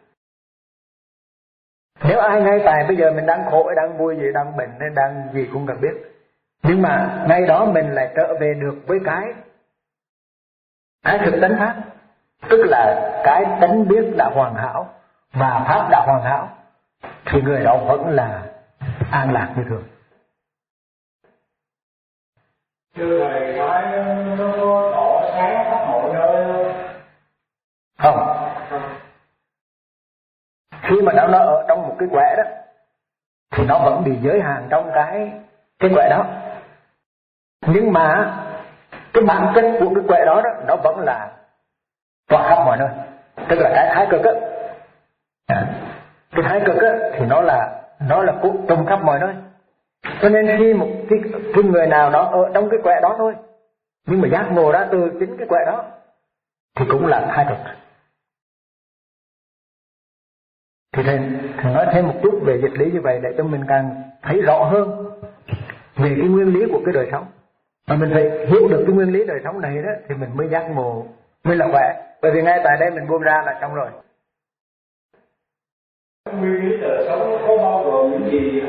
Nếu ai ngay tại bây giờ mình đang khổ hay đang vui gì, đang bệnh hay đang gì cũng cần biết, nhưng mà ngay đó mình lại trở về được với cái cái thực tánh pháp, tức là cái tánh biết đã hoàn hảo và pháp đã hoàn hảo, thì người đó vẫn là an lạc như thường. Thưa thầy, nói nó có tỏ sáng khắp mọi nơi không? Khi mà nó ở trong một cái quẻ đó thì nó vẫn bị giới hạn trong cái cái quẻ đó, nhưng mà cái bản chất của cái quẻ đó, đó nó vẫn là tỏa khắp mọi nơi. Tức là cái thái cực á, cái thái cực á thì nó là nó là cũng trùng khắp mọi nơi. Cho nên khi một cái, cái người nào đó ở trong cái quẻ đó thôi, nhưng mà giác ngộ ra từ chính cái quẻ đó thì cũng là thái cực. Thì thầy, thầy nói thêm một chút về dịch lý như vậy để cho mình càng thấy rõ hơn về cái nguyên lý của cái đời sống. Mà mình phải hiểu được cái nguyên lý đời sống này đó thì mình mới giác ngộ, mới là khỏe. Bởi vì ngay tại đây mình buông ra là xong rồi. Nguyên lý đời sống có bao gồm những gì?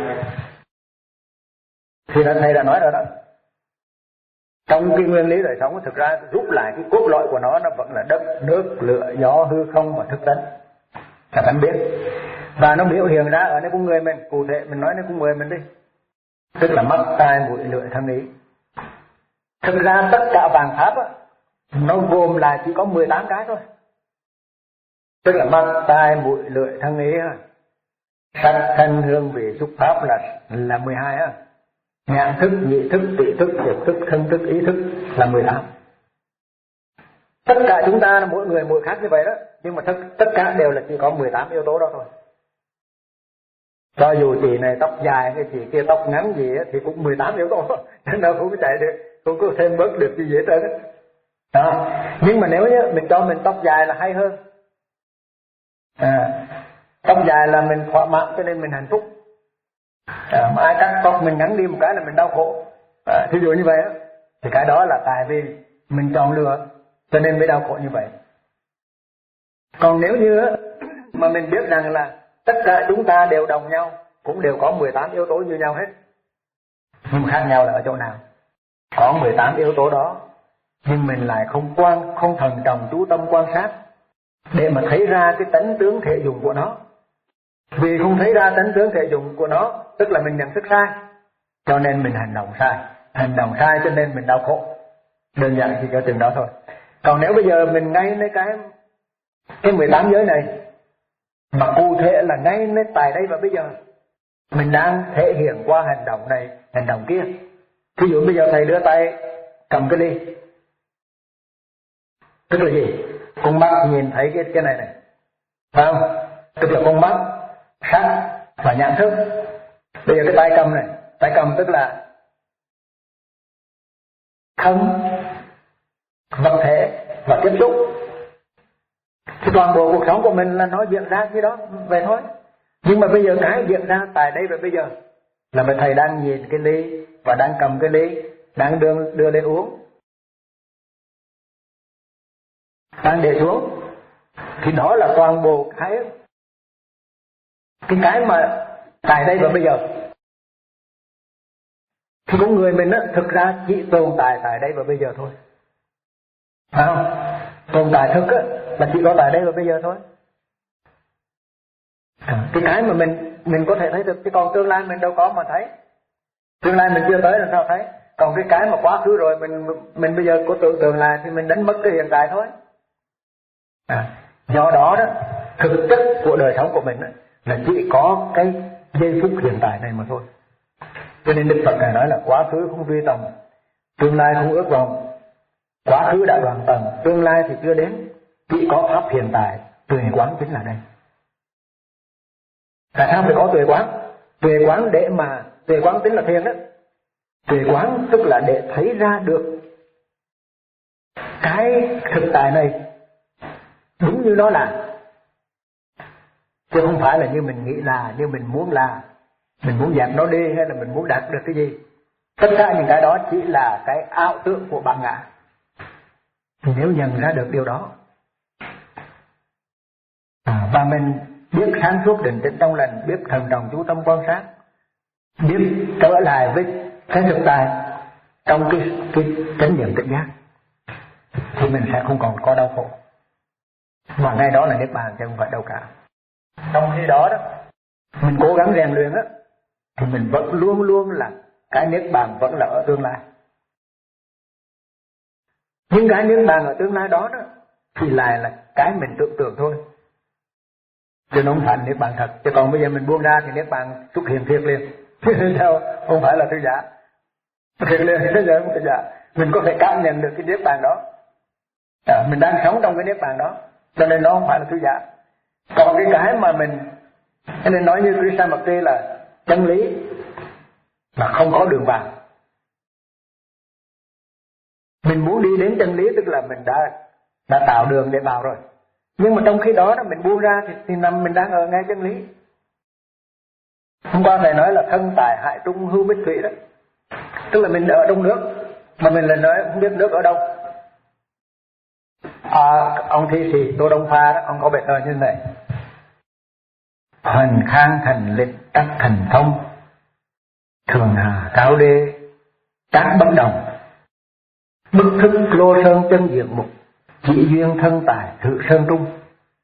Thì là thầy đã nói rồi đó. Trong cái nguyên lý đời sống thực ra rút lại cái cốt lõi của nó, nó vẫn là đất, nước, lửa, gió, hư không và thức tánh. Là tánh biết. Và nó biểu hiện ra ở nơi con người mình. Cụ thể mình nói nơi con người mình đi, tức là mắt, tai, mũi, lưỡi, thân, ý. Thực ra tất cả vạn pháp á, nó gồm là chỉ có mười tám cái thôi. Tức là mắt, tai, mũi, lưỡi, thân, ý. Sắc, thanh, hương, vị, xúc, pháp là là mười hai á. Nhãn thức, nhị thức, tỷ thức, thiệt thức, thân thức, ý thức là mười tám. Tất cả chúng ta là mỗi người mỗi khác như vậy đó, nhưng mà tất, tất cả đều là chỉ có mười tám yếu tố đó thôi. Cho dù chị này tóc dài hay chị kia tóc ngắn gì á, thì cũng mười tám yếu tố, nên đâu không có chạy được, không có thêm bớt được gì hết trơn đó. Đó. Nhưng mà nếu như mình cho mình tóc dài là hay hơn. À, tóc dài là mình thỏa mãn cho nên mình hạnh phúc. À, mà ai cắt tóc mình ngắn đi một cái là mình đau khổ. À, thí dụ như vậy á, thì cái đó là tại vì mình chọn lựa cho nên mới đau khổ như vậy. Còn nếu như á, mà mình biết rằng là tất cả chúng ta đều đồng nhau, cũng đều có mười tám yếu tố như nhau hết, nhưng khác nhau là ở chỗ nào? Có mười tám yếu tố đó, nhưng mình lại không quan, không thần trọng chú tâm quan sát để mà thấy ra cái tánh tướng thể dụng của nó. Vì không thấy ra tánh tướng thể dụng của nó, tức là mình nhận thức sai, cho nên mình hành động sai. Hành động sai cho nên mình đau khổ. Đơn giản chỉ có chừng đó thôi. Còn nếu bây giờ mình ngay lấy cái cái mười tám giới này, mà cụ thể là ngay lấy tại đây và bây giờ, mình đang thể hiện qua hành động này, hành động kia. Ví dụ bây giờ thầy đưa tay cầm cái ly, tức là gì? Con mắt nhìn thấy cái cái này này, phải không? Tức là con mắt, sắc và nhãn thức. Bây giờ cái tay cầm này, tay cầm tức là thân, vật thể và tiếp xúc. Thì toàn bộ cuộc sống của mình là nó diễn ra cái đó về thôi. Nhưng mà bây giờ cái diễn ra tại đây và bây giờ là mà thầy đang nhìn cái ly và đang cầm cái ly, đang đưa, đưa lên uống, đang để xuống. Thì đó là toàn bộ cái cái cái mà tại đây và bây giờ. Thì con người mình á, thực ra chỉ tồn tại tại đây và bây giờ thôi, phải không? Tồn tại thực á là chỉ có tại đây và bây giờ thôi. À, cái cái mà mình mình có thể thấy được, chứ còn tương lai mình đâu có mà thấy. Tương lai mình chưa tới làm sao thấy? Còn cái cái mà quá khứ rồi mình mình bây giờ có tưởng tượng lại thì mình đánh mất cái hiện tại thôi. À, do đó đó, thực chất của đời sống của mình đó, là chỉ có cái giây phút hiện tại này mà thôi. Cho nên Đức Phật Ngài nói là quá khứ không truy tầm, tương lai không ước vọng. Quá khứ đã đoạn tầng, tương lai thì chưa đến, chỉ có pháp hiện tại, tuệ quán chính là đây. Tại sao phải có tuệ quán? Tuệ quán để mà, tuệ quán tính là thiền đó. Tuệ quán tức là để thấy ra được cái thực tại này đúng như nó là, chứ không phải là như mình nghĩ là, như mình muốn là, mình muốn dẹp nó đi hay là mình muốn đạt được cái gì. Tất cả những cái đó chỉ là cái ảo tưởng của bản ngã. Thì nếu nhận ra được điều đó, à, và mình biết sáng suốt định tĩnh trong lành, biết thận trọng chú tâm quan sát, biết trở lại với cái thực tại trong cái cái chánh niệm tỉnh giác, thì mình sẽ không còn có đau khổ. Và ngay đó là niết bàn chứ không phải đâu cả. Trong khi đó đó, mình cố gắng rèn luyện á, thì mình vẫn luôn luôn là cái niết bàn vẫn là ở tương lai. Nhưng cái niết bàn ở tương lai đó đó thì lại là cái mình tưởng tượng thôi, chứ nó không phải niết bàn thật. Chứ còn bây giờ mình buông ra thì niết bàn xuất hiện thiệt liền. Sao? Không phải là thư giả. Thiệt liền, bây giờ không thư giả. Mình có thể cảm nhận được cái niết bàn đó. À, mình đang sống trong cái niết bàn đó, cho nên nó không phải là thư giả. Còn cái cái mà mình, cho nên nói như Krishnamurti là chân lý là không có đường vào. Mình muốn đi đến chân lý tức là mình đã đã tạo đường để vào rồi. Nhưng mà trong khi đó, đó mình buông ra thì, thì nằm mình đang ở ngay chân lý. Hôm qua thầy nói là thân tài hại trung hưu bích thủy đó, tức là mình ở trong nước mà mình lại nói không biết nước ở đâu. À, ông thi sĩ Tô Đông Pha đó, ông có bài thơ như thế này: Hoành khang thành lịch đắc thành thông, thường hà cao đê tác bất đồng, bức thức lô sơn chân diện mục, chỉ duyên thân tài thự sơn trung.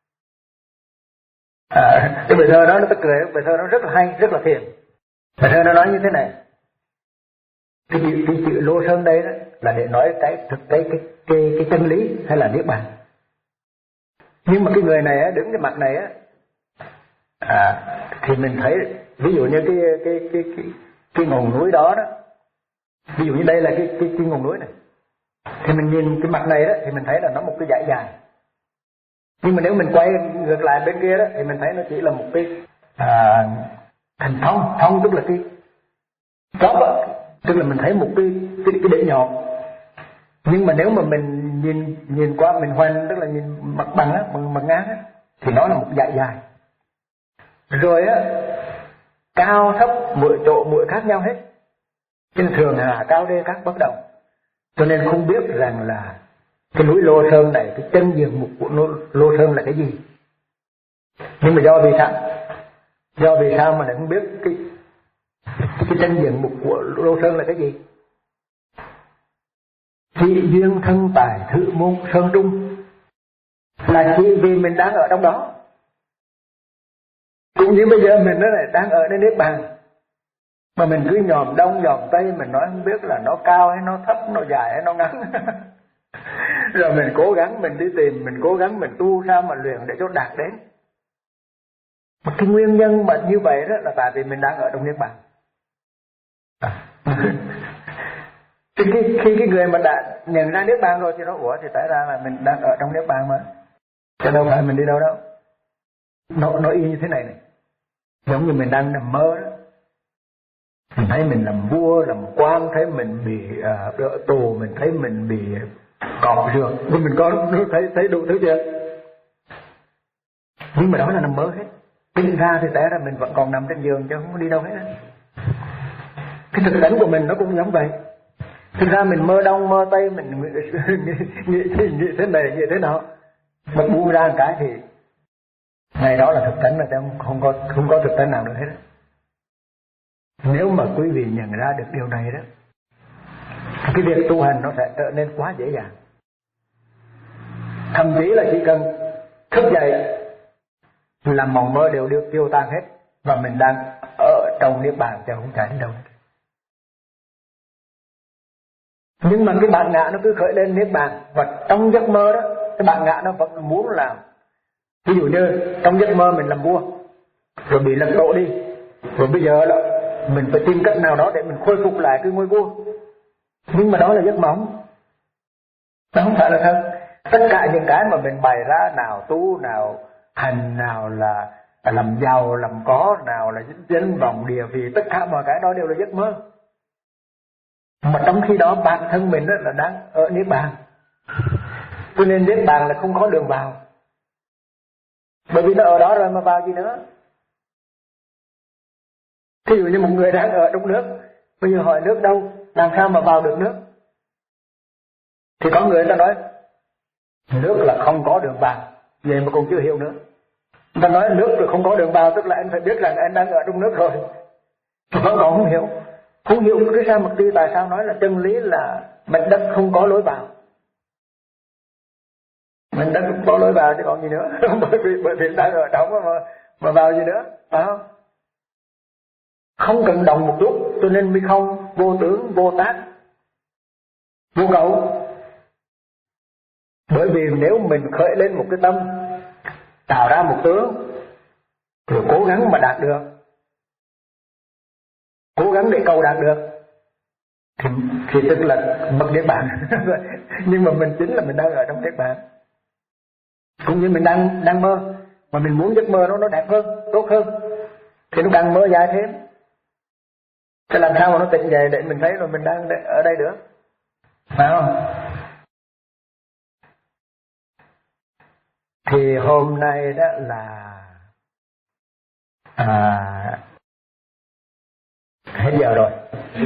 À, cái bài thơ đó nó tức cười, bài thơ nó rất là hay, rất là thiền. Bài thơ nó nói như thế này: cái chữ, cái chữ lô sơn đây đó là để nói cái thực cái cái cái, cái chân lý hay là niết bàn. Nhưng mà cái người này á, đứng cái mặt này á, à, thì mình thấy ví dụ như cái cái cái cái cái ngọn núi đó đó, ví dụ như đây là cái cái, cái ngọn núi này, thì mình nhìn cái mặt này đó thì mình thấy là nó một cái dải dài. Nhưng mà nếu mình quay ngược lại bên kia đó thì mình thấy nó chỉ là một cái à, thành thông, thông tức là cái chóp á, tức là mình thấy một cái cái, cái đỉnh nhọn. Nhưng mà nếu mà mình nhìn nhìn qua mình hoành, tức là nhìn mặt bằng á, mặt, mặt ngang á, thì nó là một dải dài. Rồi á, cao thấp mỗi chỗ mỗi khác nhau hết. Trên thường hà cao đê các bất đồng. Cho nên không biết rằng là cái núi Lô Sơn này, cái chân diện mục của Lô Sơn là cái gì. Nhưng mà do vì sao? Do vì sao mà lại không biết cái cái chân diện mục của Lô Sơn là cái gì? Chỉ duyên thân tài thự môn sơn trung, là chỉ vì mình đang ở trong đó. Cũng như bây giờ mình nó lại đang ở nơi niết bàn, mà mình cứ nhòm đông nhòm tây, mình nói không biết là nó cao hay nó thấp, nó dài hay nó ngắn. Rồi mình cố gắng mình đi tìm, mình cố gắng mình tu sao mà luyện để cho đạt đến. Một cái nguyên nhân mà như vậy đó là tại vì mình đang ở trong niết bàn. À. Thì khi, khi cái người mà đã nhận ra niết bàn rồi thì nó ủa thì tại ra là mình đang ở trong niết bàn mà, chứ đâu phải mình đi đâu đâu. Nó nó y như thế này này, giống như mình đang nằm mơ đó, mình thấy mình làm vua làm quan, thấy mình bị uh, đỡ tù, mình thấy mình bị cọp rượt, nhưng mình có thấy thấy đủ thứ chưa? Nhưng mà đó là nằm mơ hết. Tính ra thì té ra mình vẫn còn nằm trên giường chứ không có đi đâu hết. Cái thực đánh của mình nó cũng giống vậy. Thực ra mình mơ đông mơ tây, mình nghĩ, nghĩ, nghĩ, nghĩ thế này nghĩ thế nào, mà buông ra một cái thì ngày đó là thực tánh, là không, không có không có thực tánh nào nữa hết. Nếu mà quý vị nhận ra được điều này đó, cái việc tu hành nó sẽ trở nên quá dễ dàng. Thậm chí là chỉ cần thức dậy là mộng mơ đều được tiêu tan hết, và mình đang ở trong niết bàn chứ không chạy đến đâu. Nhưng mà cái bản ngã nó cứ khởi lên niết bàn, và trong giấc mơ đó cái bản ngã nó vẫn muốn làm. Ví dụ như trong giấc mơ mình làm vua rồi bị lật đổ đi, rồi bây giờ là mình phải tìm cách nào đó để mình khôi phục lại cái ngôi vua. Nhưng mà đó là giấc mộng, nó không phải là thật. Tất cả những cái mà mình bày ra, nào tu, nào hành, nào là làm giàu, làm có, nào là danh vọng địa vị, tất cả mọi cái đó đều là giấc mơ. Mà trong khi đó bản thân mình là đang ở niết bàn. Cho nên niết bàn là không có đường vào, bởi vì nó ở đó rồi mà vào gì nữa. Thí dụ như một người đang ở trong nước, bây giờ hỏi nước đâu, làm sao mà vào được nước? Thì có người ta nói nước là không có đường vào, vậy mà cũng chưa hiểu nữa. Người ta nói nước là không có đường vào, tức là anh phải biết rằng anh đang ở trong nước rồi, mà vẫn còn không hiểu. Không hiểu cái sao mà tư tại sao nói là chân lý là mảnh đất không có lối vào. Mảnh đất không có lối vào chứ còn gì nữa. bởi vì bởi vì đang ở trong mà mà vào gì nữa, phải không? Không cần đồng một chút, cho nên mới không vô tướng, vô tác, vô cầu. Bởi vì nếu mình khởi lên một cái tâm tạo ra một tướng, rồi cố gắng mà đạt được, cố gắng để cầu đạt được, thì, thì tức là mất niết bàn. Nhưng mà mình chính là mình đang ở trong niết bàn. Cũng như mình đang đang mơ, mà mình muốn giấc mơ nó nó đẹp hơn, tốt hơn, thì nó càng mơ dài thêm. Thế làm sao mà nó tỉnh dậy để mình thấy rồi mình đang ở đây được, phải không? Thì hôm nay đó là à, hết giờ rồi.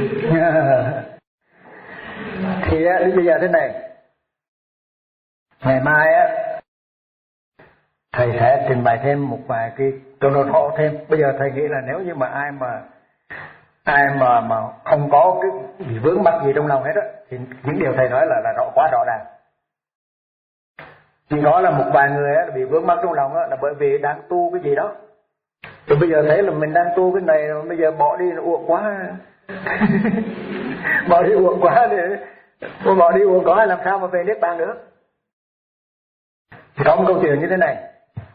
Thì á, bây giờ thế này, ngày mai á thầy sẽ trình bày thêm một vài cái cho nó rõ thêm. Bây giờ thầy nghĩ là nếu như mà ai mà ai mà mà không có cái gì vướng mắc gì trong lòng hết á, thì những điều thầy nói là là rõ, quá rõ ràng. Chỉ có là một vài người á bị vướng mắc trong lòng á là bởi vì đang tu cái gì đó. Thì bây giờ thấy là mình đang tu cái này mà bây giờ bỏ đi là uổng quá. Bỏ đi uổng quá thì bỏ đi uổng quá làm sao mà về niết bàn được. Thì có một câu chuyện như thế này.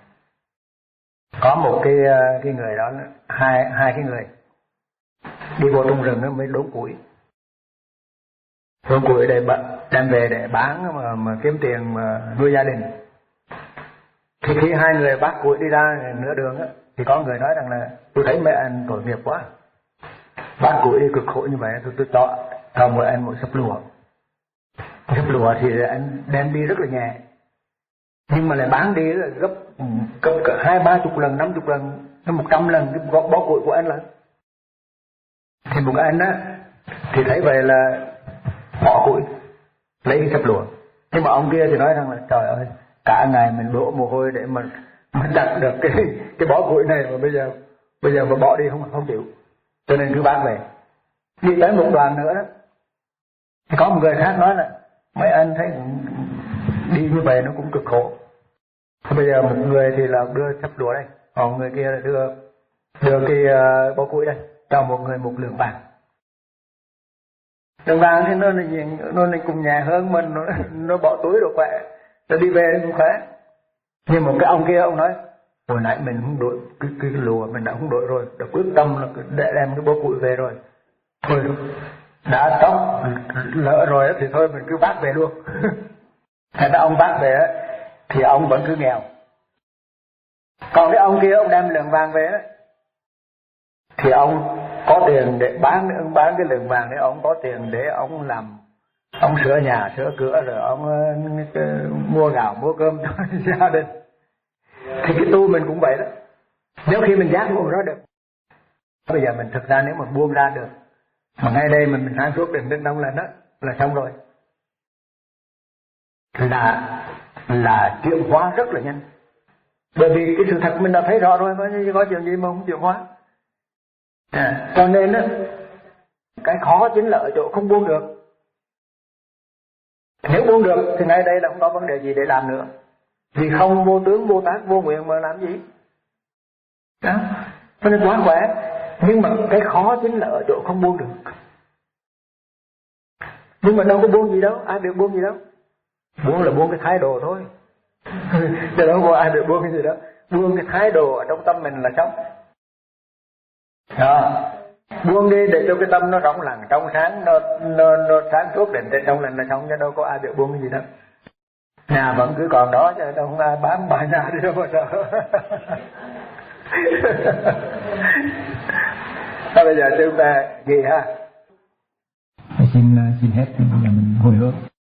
Có một cái cái người đó, hai hai cái người đi vô trong rừng mới đốn củi. Đốn củi để đem về để bán mà, mà kiếm tiền mà nuôi gia đình. Thì khi hai người bắt củi đi ra nửa đường á, thì có người nói rằng là tôi thấy mấy anh tội nghiệp quá, bắt củi đi cực khổ như vậy, tôi tôi cho cho mỗi anh một sấp lúa. Sấp lúa thì anh đem đi rất là nhẹ, nhưng mà lại bán đi là gấp gấp cả hai ba chục lần, năm chục lần, một trăm lần cái bó, bó củi của anh lần. Thì một anh á thì thấy vậy là bỏ củi lấy cái sấp lúa, nhưng mà ông kia thì nói rằng là trời ơi, cả ngày mình đổ mồ hôi để mà mà đặt được cái cái bó củi này, mà bây giờ bây giờ mà bỏ đi không không chịu, cho nên cứ bán về. Đi tới một đoàn nữa đó, thì có một người khác nói là mấy anh thấy đi như vậy nó cũng cực khổ. Thì bây giờ một người thì là đưa sấp lúa đây, còn người kia là đưa đưa cái uh, bó củi đây, cho một người một lượng vàng. Lượng vàng thì nó nó nó cũng nhẹ hơn mình, nó nó bỏ túi rồi khỏe, rồi đi về cũng khỏe. Nhưng một cái ông kia ông nói Hồi nãy mình không đội cái, cái lùa mình đã không đội rồi, đã quyết tâm là để đem cái bó củi về rồi. Thôi đã tóc lỡ rồi thì thôi mình cứ vác về luôn. Thế ra ông vác về thì ông vẫn cứ nghèo. Còn cái ông kia ông đem lượng vàng về đó, thì ông có tiền để bán ông bán cái lượng vàng đấy, ông có tiền để ông làm, ông sửa nhà sửa cửa rồi ông uh, mua gạo mua cơm cho gia đình. Thì cái tu mình cũng vậy đó. Nếu khi mình giác ngộ đó được, bây giờ mình thực ra nếu mà buông ra được, mà ngay đây mình mình sáng suốt định đến đông lần đó là xong rồi, là là chuyển hóa rất là nhanh. Bởi vì cái sự thật mình đã thấy rõ rồi, có, có chuyện gì mà không chuyển hóa. À, cho nên á, cái khó chính là ở chỗ không buông được. Nếu buông được thì ngay đây là không có vấn đề gì để làm nữa. Vì không vô tướng, vô tác, vô nguyện mà làm gì. Đó, cho nên quá khỏe. Nhưng mà cái khó chính là ở chỗ không buông được. Nhưng mà đâu có buông gì đâu, ai được buông gì đâu. Buông là buông cái thái độ thôi. Chứ đâu có ai được buông cái gì đó. Buông cái thái độ ở trong tâm mình là xong. Đó. Buông đi để cho cái tâm nó rộng lặng, trong sáng, nó, nó, nó sáng suốt định trên trong lành là xong, chứ đâu có ai được buông cái gì đâu. Nhà vẫn cứ còn đó, chứ đâu không ai bán bà nhà đi đâu mà sợ. Thôi bây giờ chúng ta ghi ha. Xin xin hết, bây giờ mình hồi hướng.